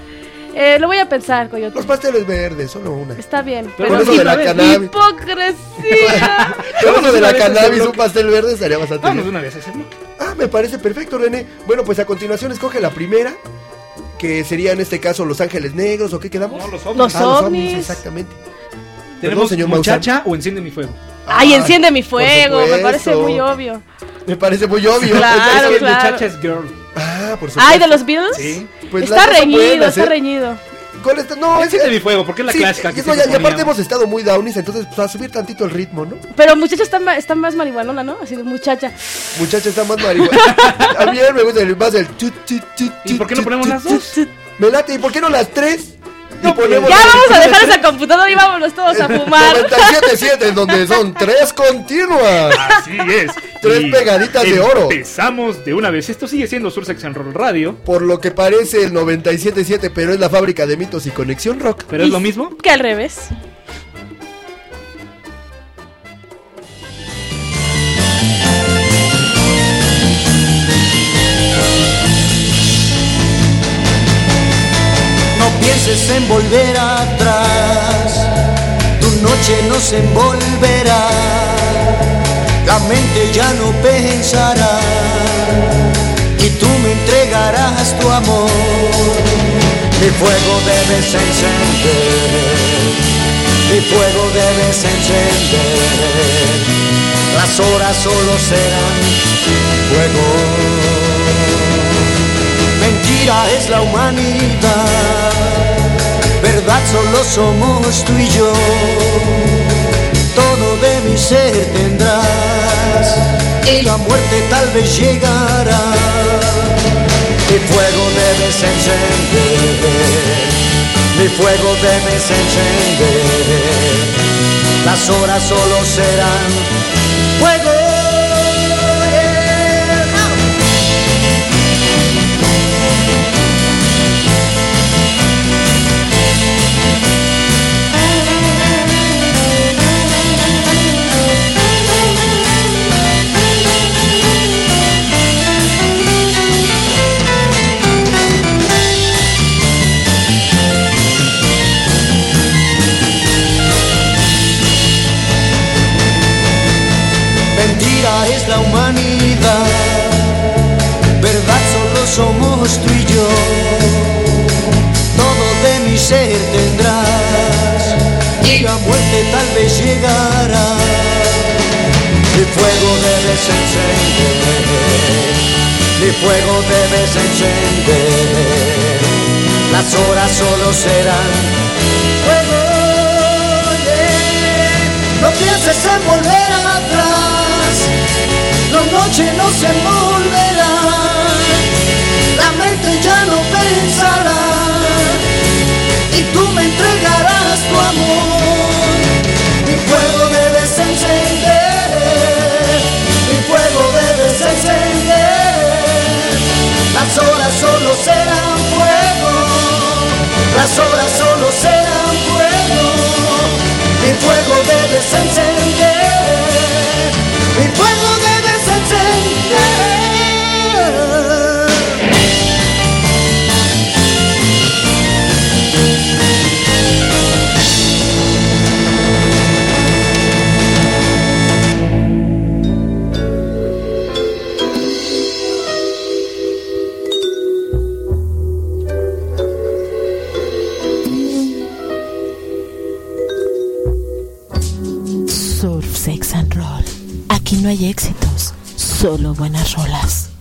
Lo voy a pensar, Coyote. Los pasteles verdes, solo una. Está bien. Pero con eso de la cannabis. ¡Hipocresía! Con eso de la cannabis, un pastel verde estaría bastante bien. Vamos una vez a hacerlo. Me parece perfecto, René. Bueno, pues a continuación escoge la primera, que sería en este caso Los Ángeles Negros, ¿o qué quedamos? No, los ovnis. Los ovnis. Exactamente. Tenemos señor Muchacha Maussan. o Enciende mi fuego. Ay, Enciende mi fuego, me parece muy obvio. Me parece muy obvio. Claro, es que claro. Muchacha es girl. Por supuesto. Ay, ¿de los Beatles? Sí. Pues está reñido, buenas, está reñido. Con esta, no, Enciende mi fuego, porque es la clásica que y aparte hemos estado muy downies, entonces pues, a subir tantito el ritmo, ¿no? Pero Muchacha está más marihuanona, ¿no? Así de muchacha. Muchacha está más marihuana. A mí me gusta más el ¿Y por qué no ponemos las dos? Me late, ¿y por qué no las tres? Ya vamos a dejar esa computadora y vámonos todos a fumar. 97.7, donde son 3 continuas. Así es. 3 pegaditas de oro. Empezamos de una vez. Esto sigue siendo Sursex and Roll Radio. Por lo que parece el 97.7, pero es la fábrica de mitos y conexión rock. ¿Pero es lo mismo? Que al revés. Pienses en volver atrás, tu noche no se envolverá, la mente ya no pensará y tú me entregarás tu amor. Mi fuego debes encender, mi fuego debes encender, las horas solo serán fuego. Mentira es la humanidad, verdad solo somos tú y yo. Todo de mi ser tendrás y la muerte tal vez llegará. Mi fuego debes encender, mi fuego debes encender, las horas solo serán fuego. Mentira es la humanidad, verdad solo somos tú y yo. Todo de mi ser tendrás y la muerte tal vez llegará. Mi fuego debes encender, mi fuego debes encender, las horas solo serán fuego. No pienses en volver atrás, la noche no se envolverá, la mente ya no pensará y tú me entregarás tu amor. Mi fuego debes encender, mi fuego debes encender, las horas solo serán fuego, las horas solo serán fuego. Mi fuego debes encender, mi fuego debes encender. Surf, Sex and Roll. Aquí no hay éxitos, solo buenas rolas.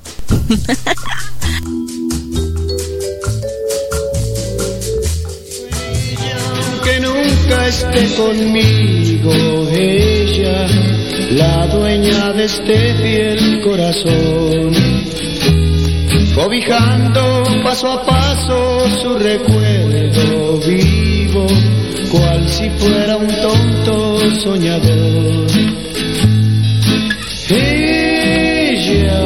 Que nunca esté conmigo ella, la dueña de este fiel corazón, cobijando paso a paso su recuerdo vivo, cual si fuera un tonto soñador. Ella,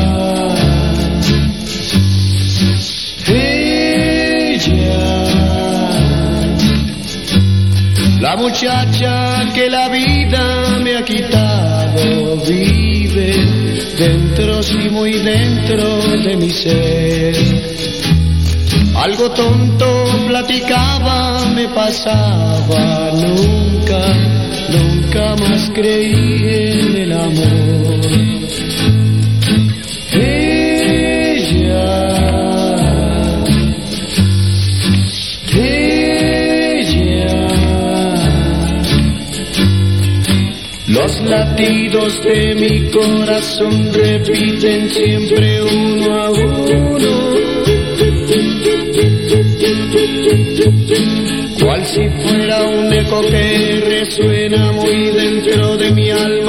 la muchacha que la vida me ha quitado, vive dentro, sí, muy dentro de mi ser. Algo tonto platicaba, me pasaba, nunca más creí en el amor. Ella, los latidos de mi corazón repiten siempre uno a uno, cual si fuera un eco que resuena muy dentro de mi alma.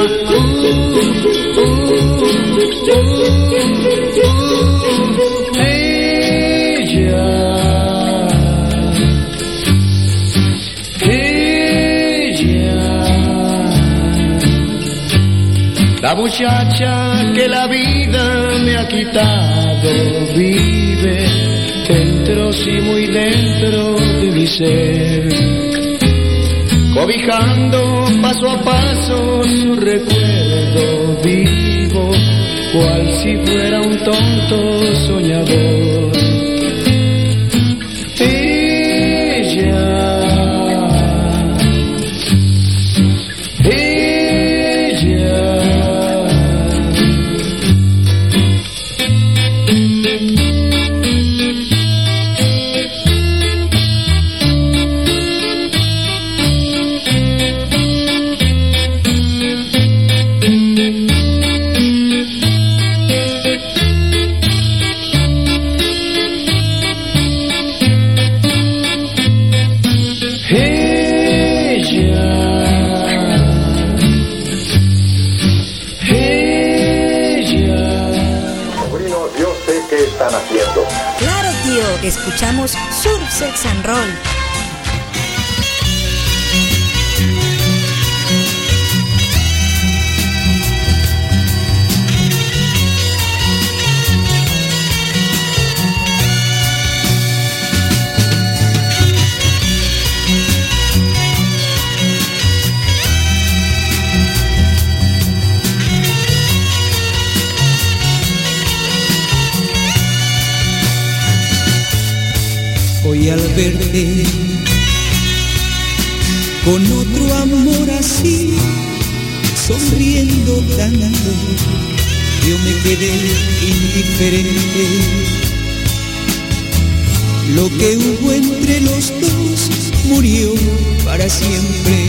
La muchacha que la vida me ha quitado vive dentro, sí, muy dentro de mi ser, cobijando paso a paso su recuerdo vivo, cual si fuera un tonto soñador. Escuchamos Surf, Sex and Roll. Hoy al verte con otro amor así, sonriendo tanto, yo me quedé indiferente. Lo que hubo entre los dos murió para siempre.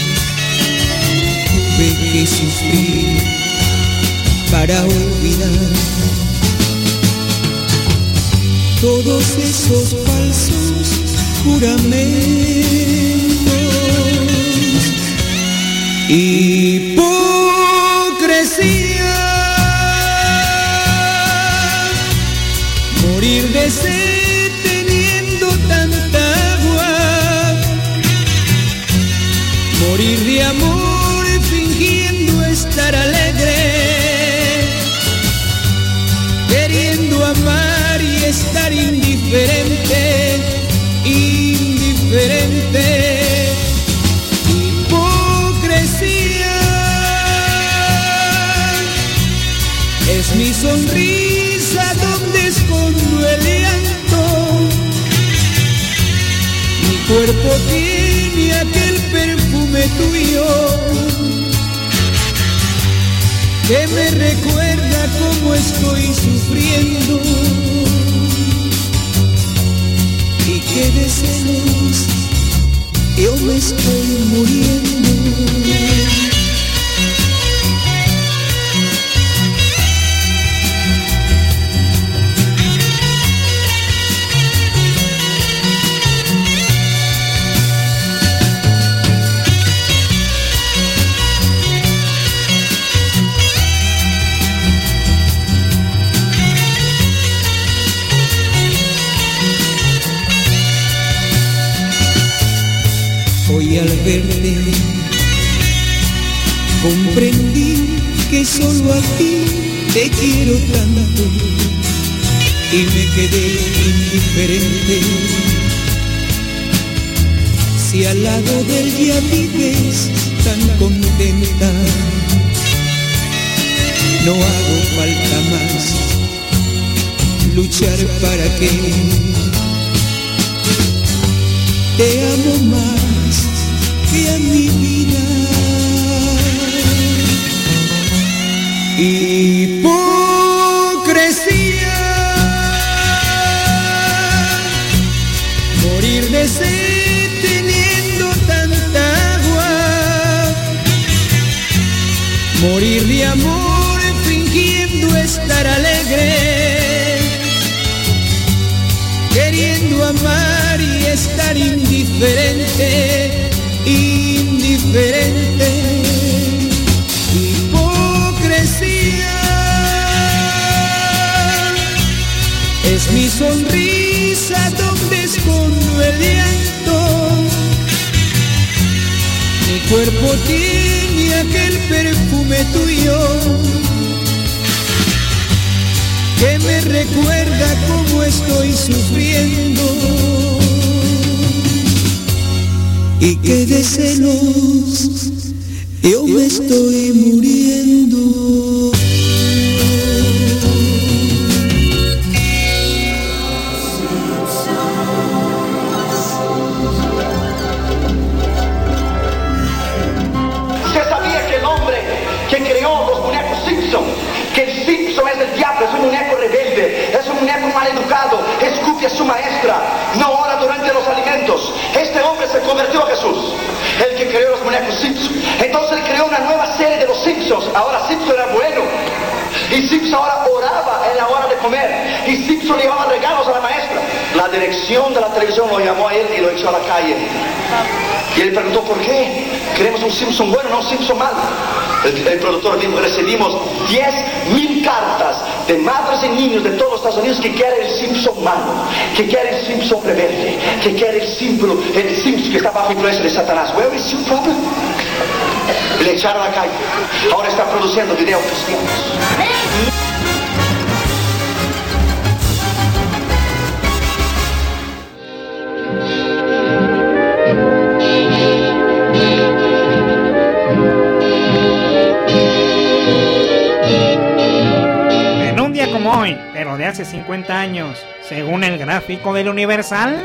Tuve que sufrir para olvidar todos esos falsos juramentos, hipocresía, morir de sed teniendo tanta agua, morir de amor fingiendo estar alegre, queriendo amar y estar indiferente, hipocresía, es mi sonrisa donde escondo el llanto, mi cuerpo tiene aquel perfume tuyo que me recuerda cómo estoy sufriendo. Y que de celos yo me estoy muriendo. Hoy al verte comprendí que solo a ti te quiero tanto y me quedé indiferente. Si al lado de él ya vives tan contenta, no hago falta más luchar para que te amo más que a mi vida. Hipocresía, morir de sed teniendo tanta agua, morir de amor fingiendo estar alegre, queriendo amar y estar indiferente, indiferente. Hipocresía es mi sonrisa donde escondo el llanto, mi cuerpo tiene aquel perfume tuyo que me recuerda cómo estoy sufriendo y que de celos yo me estoy muriendo. Se sabía que el hombre que creó los muñecos Simpson, que el Simpson es el diablo, es un muñeco rebelde, es un muñeco mal educado, escupe a su maestra, no ora durante los alimentos. Este hombre se convirtió a Jesús, el que creó los muñecos Simpson. Entonces él creó una nueva serie de los Simpsons. Ahora Simpson era bueno, y Simpson ahora oraba en la hora de comer, y Simpson llevaba regalos a la maestra. La dirección de la televisión lo llamó a él y lo echó a la calle. Y él preguntó por qué. Queremos un Simpson bueno, no un Simpson malo. El productor dijo: recibimos 10,000 cartas de madres y niños de todos los Estados Unidos que quieren el Simpson malo, que quieren el Simpson rebelde, que quieren el símbolo, el Simpson que está bajo influencia de Satanás. Where is your problem? Y le echaron a la calle. Ahora está produciendo videos cristianos. Como hoy, pero de hace 50 años, según el gráfico del Universal.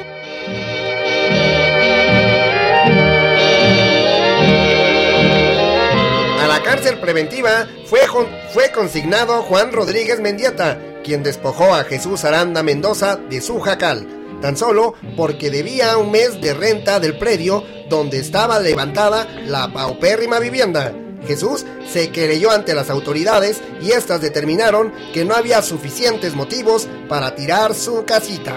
A la cárcel preventiva fue consignado Juan Rodríguez Mendieta, quien despojó a Jesús Aranda Mendoza de su jacal, tan solo porque debía un mes de renta del predio donde estaba levantada la paupérrima vivienda. Jesús se querelló ante las autoridades y estas determinaron que no había suficientes motivos para tirar su casita.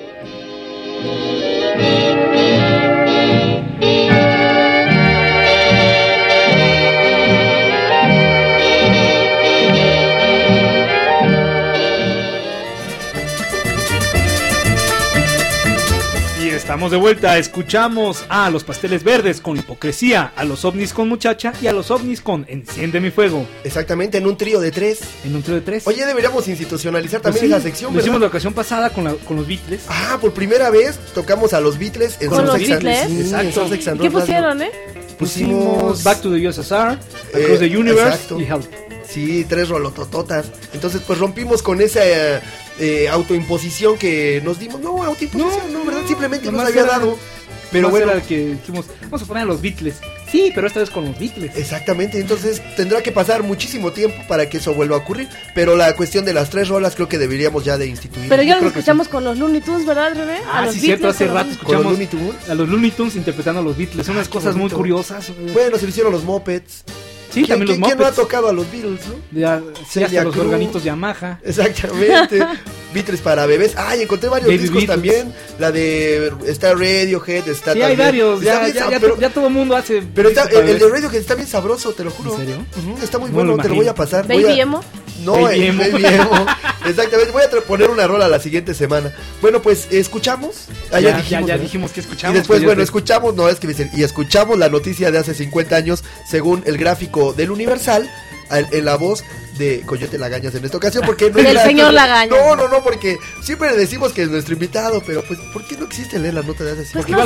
Estamos de vuelta, escuchamos a Los Pasteles Verdes con Hipocresía, a Los OVNIs con Muchacha y a Los OVNIs con Enciende mi Fuego. Exactamente, en un trío de tres. En un trío de tres. Oye, deberíamos institucionalizar también esa sección, ¿verdad? Lo hicimos la ocasión pasada con los Beatles. Ah, por primera vez tocamos a los Beatles en ¿Con los Beatles? Exacto. ¿Qué pusieron, Pusimos Back to the USSR, Across the Universe, exacto, y Help. Sí, 3 rolotototas. Entonces, pues rompimos con esa autoimposición que nos dimos. No, autoimposición, no, ¿verdad? Simplemente nos había dado. Pero bueno, era que dijimos, vamos a poner a los Beatles. Sí, pero esta vez con los Beatles. Exactamente, entonces tendrá que pasar muchísimo tiempo para que eso vuelva a ocurrir. Pero la cuestión de las 3 rolas creo que deberíamos ya de instituir. Pero ya los escuchamos con los Looney Tunes, ¿verdad, René? Ah, sí, cierto, hace rato escuchamos a los Looney Tunes interpretando a los Beatles. Son unas cosas muy curiosas. Bueno, se lo hicieron los Muppets. Sí, también los Muppets. ¿Quién no ha tocado a los Beatles, no? Ya, sí, hasta los organitos Yamaha. Exactamente. Beatles para bebés. Ay, encontré varios discos Beatles también. La de... Está Radiohead, está sí, también... hay varios. Ya todo el mundo hace... Pero está, el de Radiohead está bien sabroso, te lo juro. ¿En serio? Está muy bueno, te lo voy a pasar. ¿Baby Emo? No, Baby Emo. Exactamente, voy a poner una rola la siguiente semana. Bueno, pues, ¿escuchamos? Ya dijimos que escuchamos. Y después, bueno, escuchamos, no, es que me dicen, y escuchamos la noticia de hace 50 años, según el gráfico del Universal. en la voz de Coyote Lagañas en esta ocasión, porque no el señor Lagañas. No, porque siempre le decimos que es nuestro invitado, pero pues, ¿por qué no existe leer la nota de hace? Pues no sé.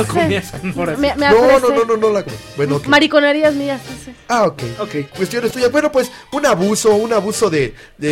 No la bueno, okay. Mariconerías mías, no sé. Ok, cuestiones tuyas. Bueno, pues un abuso de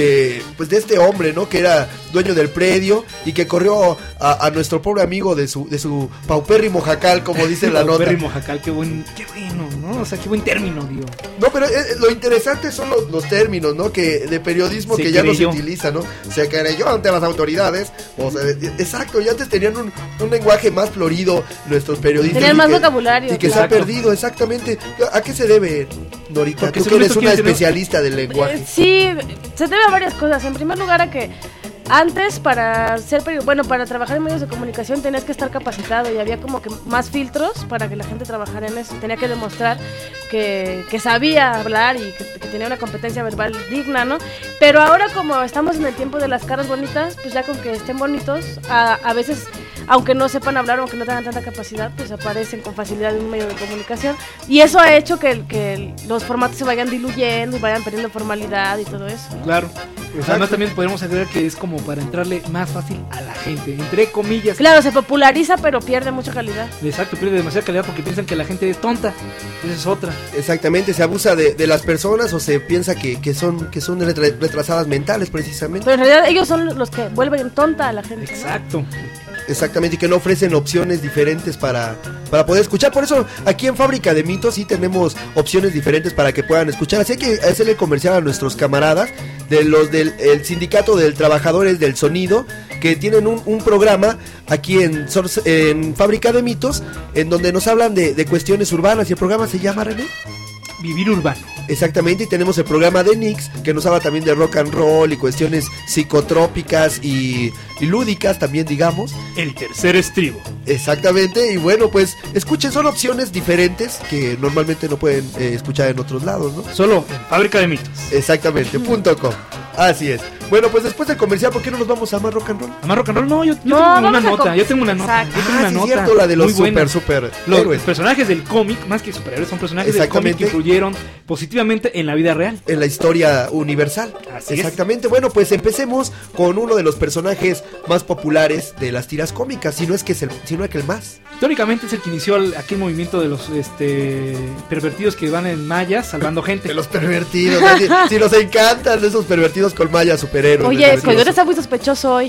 este hombre, ¿no? Que era dueño del predio y que corrió a nuestro pobre amigo de su paupérrimo jacal, como dice la nota. Paupérrimo jacal, qué bueno, ¿no? O sea, qué buen término, digo. No, pero lo interesante son los términos, ¿no? Que de periodismo que ya no se utiliza, ¿no? Se creyó ante las autoridades. O sea, exacto, ya antes tenían un lenguaje más florido nuestros periodistas. Tenían más vocabulario. Y que se ha perdido, exactamente. ¿A qué se debe, Norita? Porque tú que eres una especialista del lenguaje. Sí, se debe a varias cosas. En primer lugar a que antes para para trabajar en medios de comunicación tenías que estar capacitado y había como que más filtros para que la gente trabajara en eso. Tenía que demostrar que sabía hablar y que tenía una competencia verbal digna, ¿no? Pero ahora como estamos en el tiempo de las caras bonitas, pues ya con que estén bonitos, a veces, aunque no sepan hablar o aunque no tengan tanta capacidad, pues aparecen con facilidad en un medio de comunicación. Y eso ha hecho que los formatos se vayan diluyendo y vayan perdiendo formalidad y todo eso, ¿no? Claro. Además también podemos agregar que es como para entrarle más fácil a la gente, entre comillas. Claro, se populariza pero pierde mucha calidad. Exacto, pierde demasiada calidad porque piensan que la gente es tonta. Esa es otra. Exactamente, se abusa de las personas o se piensa que son retrasadas mentales precisamente. Pero en realidad ellos son los que vuelven tonta a la gente. Exacto. ¿No? Exactamente, y que no ofrecen opciones diferentes para poder escuchar. Por eso aquí en Fábrica de Mitos sí tenemos opciones diferentes para que puedan escuchar. Así que hacerle comercial a nuestros camaradas del Sindicato de Trabajadores del Sonido, que tienen un programa aquí en Fábrica de Mitos, en donde nos hablan de cuestiones urbanas, y el programa se llama, René, Vivir Urbano. Exactamente, y tenemos el programa de Nix, que nos habla también de rock and roll y cuestiones psicotrópicas y lúdicas también, digamos. El Tercer Estribo. Exactamente, y bueno, pues escuchen, son opciones diferentes que normalmente no pueden escuchar en otros lados, ¿no? Solo en Fábrica de Mitos. Exactamente, .com. Así es. Bueno, pues después del comercial, ¿por qué no nos vamos a más rock and roll? ¿A más rock and roll? No, yo tengo una nota. Yo tengo una nota. Sí, cierto, la de los super los personajes del cómic, más que superhéroes, son personajes del cómic que influyeron positivamente en la vida real. En la historia universal. Así exactamente. Es. Bueno, pues empecemos con uno de los personajes más populares de las tiras cómicas, sino es que el más. Históricamente es el que inició aquel movimiento de los pervertidos que van en mallas salvando gente. De los pervertidos. Si nos encantan esos pervertidos con mallas superhéroes. Oye, Coyote está muy sospechoso hoy.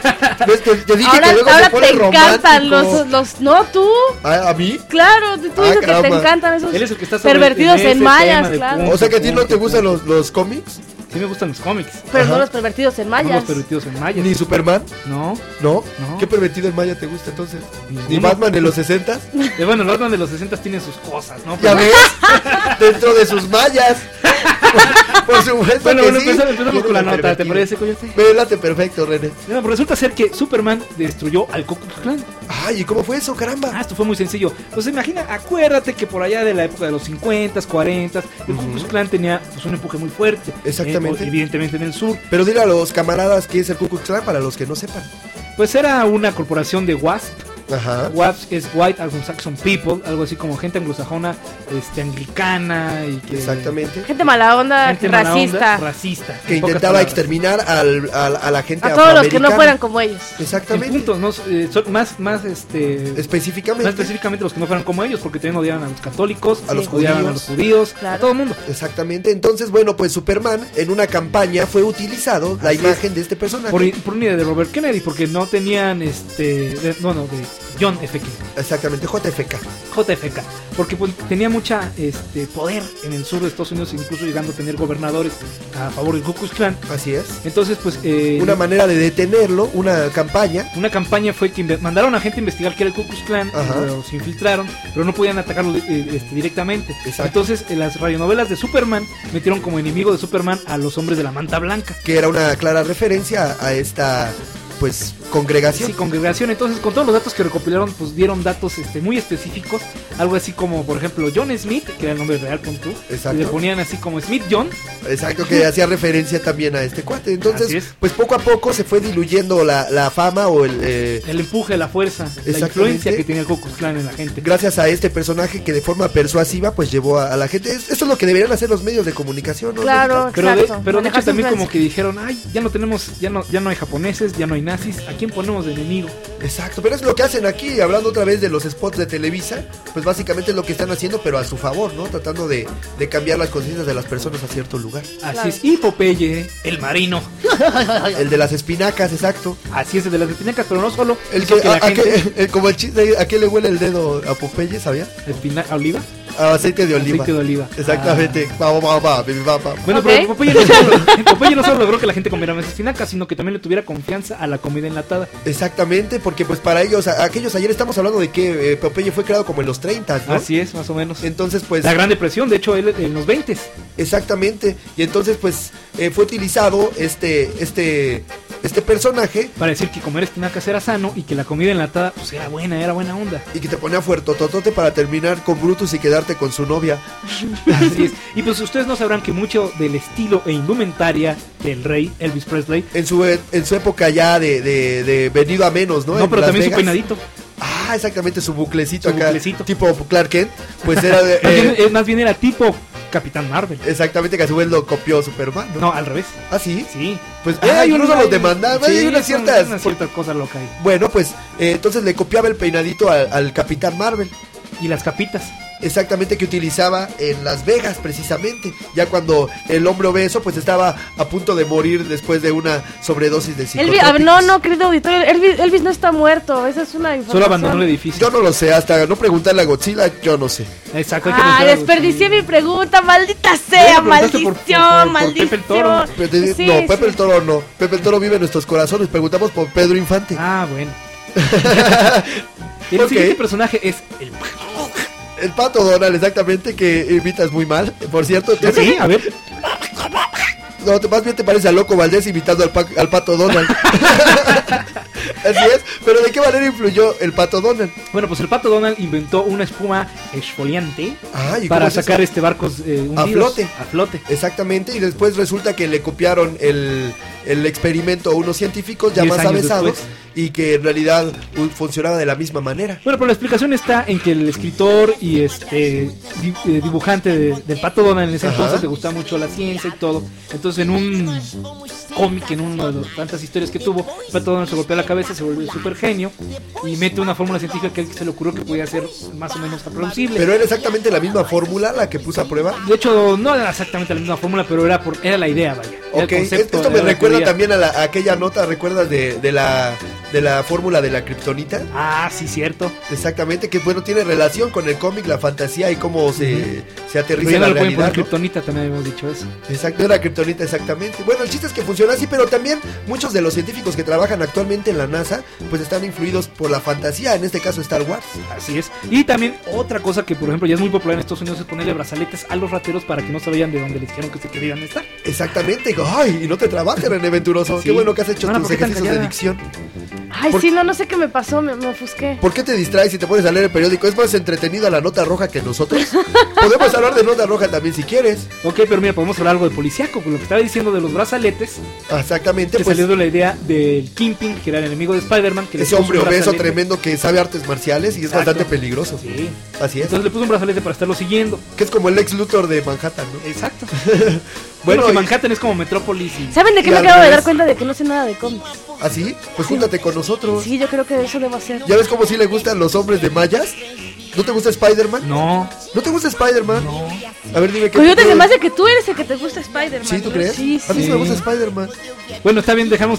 Te dije ahora, que luego ahora se pone te encantan romántico. los no, tú. ¿A mí? Claro, tú dices que te encantan esos Él es el que está pervertidos en mallas, claro. O sea que a ti no te gustan los cómics. Sí me gustan los cómics. Pero no los pervertidos en mallas. No los pervertidos en mallas. ¿Ni Superman? No. ¿Qué pervertido en malla te gusta entonces? ¿Ni Batman de los 60s? Bueno, el Batman de los 60s tiene sus cosas, ¿no? ¿Ya ves? Dentro de sus mallas. Por supuesto. Bueno, sí. empezamos con la nota, ¿te parece, Coyote? Vélate perfecto, René. Bueno, pues resulta ser que Superman destruyó al Ku Klux Klan. Ay, ¿y cómo fue eso, caramba? Esto fue muy sencillo. Pues acuérdate que por allá de la época de los 50s, 40s, el Ku Klux Klan tenía pues, un empuje muy fuerte. Exactamente. Evidentemente en el sur. Pero dile a los camaradas qué es el Ku Klux Klan para los que no sepan. Pues era una corporación de WASP. Ajá. WASP es White Anglo-Saxon People, algo así como gente anglosajona, anglicana y que... Gente mala onda, gente racista. Racista. Que intentaba exterminar a la gente a todos los que no fueran como ellos. Exactamente. En puntos, más específicamente los que no fueran como ellos, porque también odiaban a los católicos, a los judíos, claro. A todo el mundo. Exactamente. Entonces, bueno, pues Superman en una campaña fue utilizado la imagen de este personaje por una idea de Robert Kennedy, porque no tenían de John F. Kennedy. Exactamente, JFK, porque pues, tenía mucha poder en el sur de Estados Unidos, incluso llegando a tener gobernadores a favor del Ku Klux Klan. Así es. Entonces, pues una manera de detenerlo, una campaña fue que mandaron a gente a investigar qué era el Ku Klux Klan, se infiltraron, pero no podían atacarlo directamente. Exacto. Entonces, en las radionovelas de Superman metieron como enemigo de Superman a los hombres de la manta blanca, que era una clara referencia a esta pues congregación. Sí, congregación. Entonces, con todos los datos que recopilaron, pues dieron datos muy específicos. Algo así como, por ejemplo, John Smith, que era el nombre real, pon tú. Exacto. Y le ponían así como Smith John. Exacto, que hacía referencia también a este cuate. Entonces, pues poco a poco se fue diluyendo la fama o el empuje, la fuerza, la influencia que tenía el Ku Klux Klan en la gente. Gracias a este personaje que de forma persuasiva pues llevó a la gente. Eso es lo que deberían hacer los medios de comunicación, ¿no? Claro, pero de hecho también como que dijeron, ay, ya no hay japoneses, ya no hay nazis, ¿a quién ponemos de enemigo? Exacto, pero es lo que hacen aquí, hablando otra vez de los spots de Televisa, pues básicamente es lo que están haciendo, pero a su favor, ¿no? Tratando de cambiar las conciencias de las personas a cierto lugar. Así es, y Popeye, el marino. El de las espinacas, exacto. Así es, el de las espinacas, pero no solo. El que, como el chiste, ¿a qué le huele el dedo a Popeye, sabía? ¿A oliva? Aceite de oliva. Aceite de oliva. Exactamente. Bueno, pero Popeye no solo logró que la gente comiera más espinacas, sino que también le tuviera confianza a la comida enlatada. Exactamente, porque pues para ellos, aquellos ayer estamos hablando de que Popeye fue creado como en los 30, ¿no? Así es, más o menos. Entonces, pues... La Gran Depresión, de hecho, él en los 20. Exactamente. Y entonces, pues, fue utilizado este personaje para decir que comer espinacas era sano y que la comida enlatada pues era buena onda. Y que te ponía fuertototote para terminar con Brutus y quedarte con su novia. Así es. Y pues ustedes no sabrán que mucho del estilo e indumentaria del rey Elvis Presley en su época ya de venido a menos, ¿no? No, pero también su peinadito. Ah, exactamente, su buclecito acá. Tipo Clark Kent. Pues era más bien era tipo Capitán Marvel. Exactamente, que a su vez lo copió Superman, ¿no? No, al revés. ¿Ah, sí? Sí. Pues hay unos los demandaban, sí, hay unas cierta cosa loca ahí. Bueno, pues entonces le copiaba el peinadito al Capitán Marvel. Y las capitas. Exactamente, que utilizaba en Las Vegas precisamente. Ya cuando el hombre obeso pues estaba a punto de morir después de una sobredosis de psicotrópicos. No, querido auditorio, Elvis no está muerto. Esa es una información. Solo abandonó el edificio. Yo no lo sé, hasta no preguntarle a Godzilla, yo no sé. Exacto. Desperdicié mi pregunta, maldita sea, maldición, maldición. Pepe el Toro. Pepe el Toro no. Pepe el Toro vive en nuestros corazones. Preguntamos por Pedro Infante. Ah, bueno. El siguiente personaje es el Pato Donald, exactamente, que imitas muy mal, por cierto. Sí, a ver. No, más bien te parece a Loco Valdés imitando al Pato Donald. Así es, pero ¿de qué manera influyó el Pato Donald? Bueno, pues el Pato Donald inventó una espuma exfoliante para sacar barcos hundidos a flote. Exactamente, y después resulta que le copiaron el experimento a unos científicos ya más avesados y que en realidad funcionaba de la misma manera. Bueno, pero la explicación está en que el escritor y dibujante del Pato Donald en ese entonces le gustaba mucho la ciencia y todo. Entonces en un cómic, en una de las tantas historias que tuvo, el Pato Donald se golpeó la cabeza, se volvió súper genio y mete una fórmula científica que se le ocurrió que podía ser más o menos reproducible. Pero era exactamente la misma fórmula la que puso a prueba. De hecho, no era exactamente la misma fórmula, pero era la idea, vaya. Ok, esto me recuerda también a aquella nota, ¿recuerdas de la fórmula de la kriptonita? Ah, sí, cierto. Exactamente, que bueno, tiene relación con el cómic, la fantasía y cómo se aterriza en la realidad, ¿no? Kriptonita, también habíamos dicho eso. Exacto, era kriptonita, exactamente. Bueno, el chiste es que funciona así, pero también muchos de los científicos que trabajan actualmente en la NASA, pues están influidos por la fantasía, en este caso Star Wars. Así es. Y también otra cosa que, por ejemplo, ya es muy popular en Estados Unidos es ponerle brazaletes a los rateros para que no se vayan de donde les dijeron que se querían estar. Exactamente. Ay, y no te trabajes, René Venturoso. Sí. Qué bueno que has hecho tus ejercicios de dicción. Ay, sí, no sé qué me pasó, me ofusqué. ¿Por qué te distraes y te pones a leer el periódico? Es más entretenido la Nota Roja que nosotros. Podemos hablar de Nota Roja también si quieres. Ok, pero mira, podemos hablar algo de policíaco, con lo que estaba diciendo de los brazaletes. Exactamente. Que salió de la idea del Kingpin, que era el enemigo de Spider-Man. Ese hombre obeso tremendo que sabe artes marciales y es bastante peligroso. Sí. Así es. Entonces le puso un brazalete para estarlo siguiendo. Que es como el Lex Luthor de Manhattan, ¿no? Exacto. Bueno, que Manhattan es como Metrópolis. ¿Saben de qué me acabo de dar cuenta? De que no sé nada de cómics. ¿Ah, sí? Pues júntate con nosotros. Sí, yo creo que eso debo hacer. ¿Ya ves cómo sí le gustan los hombres de mallas? ¿No te gusta Spider-Man? No. ¿No te gusta Spider-Man? No. A ver, dime qué. Coyote, se me hace que tú eres el que te gusta Spider-Man. ¿Sí, tú crees? Sí. A mí sí me gusta Spider-Man. Bueno, está bien, dejamos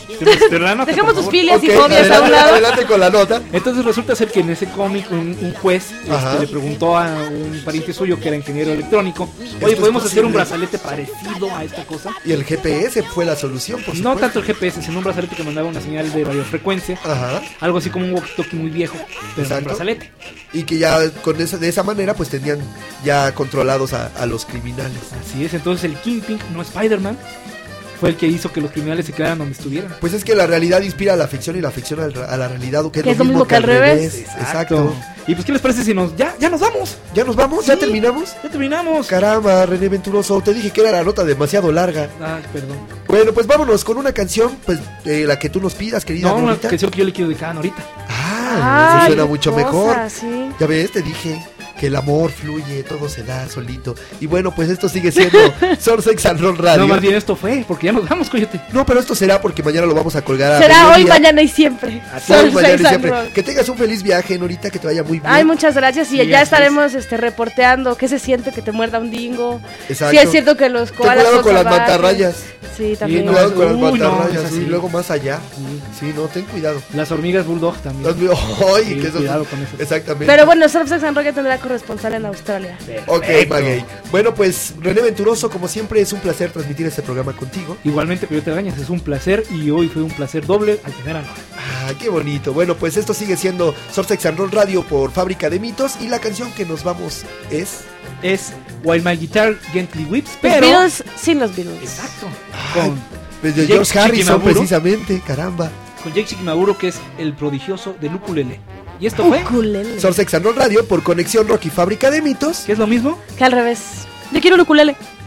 tus filias y fobias a un lado. Adelante con la nota. Entonces resulta ser que en ese cómic un juez le preguntó a un pariente suyo que era ingeniero electrónico: oye, ¿podemos hacer un brazalete parecido a esta cosa? Y el GPS fue la solución, por supuesto. No tanto el GPS, sino un brazalete que mandaba una señal de radiofrecuencia. Algo así como un walkie-talkie muy viejo, pero un brazalete. Y que ya de esa manera pues tenían ya controlados a los criminales. Así es, entonces el Kingpin no es Spider-Man. fue el que hizo que los criminales se quedaran donde estuvieran. Pues es que la realidad inspira a la ficción y la ficción a la realidad, que es lo mismo que al revés. Exacto. Y pues, ¿qué les parece si ya nos vamos? ¿Ya nos vamos? Sí, ¿Ya terminamos? Ya terminamos. Caramba, René Venturoso, te dije que era la nota demasiado larga. Ay, perdón. Bueno, pues vámonos con una canción, pues la que tú nos pidas, querida Norita. Norita. Una canción que yo le quiero dedicar a Norita. Eso suena mucho mejor. Sí. Ya ves, te dije que el amor fluye, todo se da solito. Y bueno, pues esto sigue siendo Surf Sex and Roll Radio. No, más bien esto fue, porque ya nos vamos, Coyote. No, pero esto será porque mañana lo vamos a colgar. Será hoy, mañana y siempre. Hoy, mañana y siempre. Que tengas un feliz viaje, Norita, que te vaya muy bien. Ay, muchas gracias. Y ya estaremos reporteando qué se siente que te muerda un dingo. Exacto. Sí, es cierto que los koalas cuidado con las mantarrayas. Sí, también. Cuidado con las mantarrayas. Y luego más allá. Sí, no, ten cuidado. Las hormigas bulldog también. Ay, que eso. Cuidado con eso. Exactamente. Pero bueno, Surf Sex and Roll ya tendrá corresponsal en Australia. Ok, Maguey. Bueno, pues René Venturoso, como siempre es un placer transmitir este programa contigo. Igualmente, Coyote Arañas, es un placer y hoy fue un placer doble al tener a Nora. Ah, qué bonito. Bueno, pues esto sigue siendo Surf Sex and Roll Radio por Fábrica de Mitos y la canción que nos vamos es While My Guitar Gently Weeps, pero los Beatles sin los Beatles. Exacto. Con pues de George Harrison precisamente, caramba. Con Jake Shikimaburo, que es el prodigioso del ukulele. Y esto fue Surf Sex and Roll Radio por Conexión Rock y Fábrica de Mitos. ¿Qué es lo mismo? Que al revés. Yo quiero un ukulele.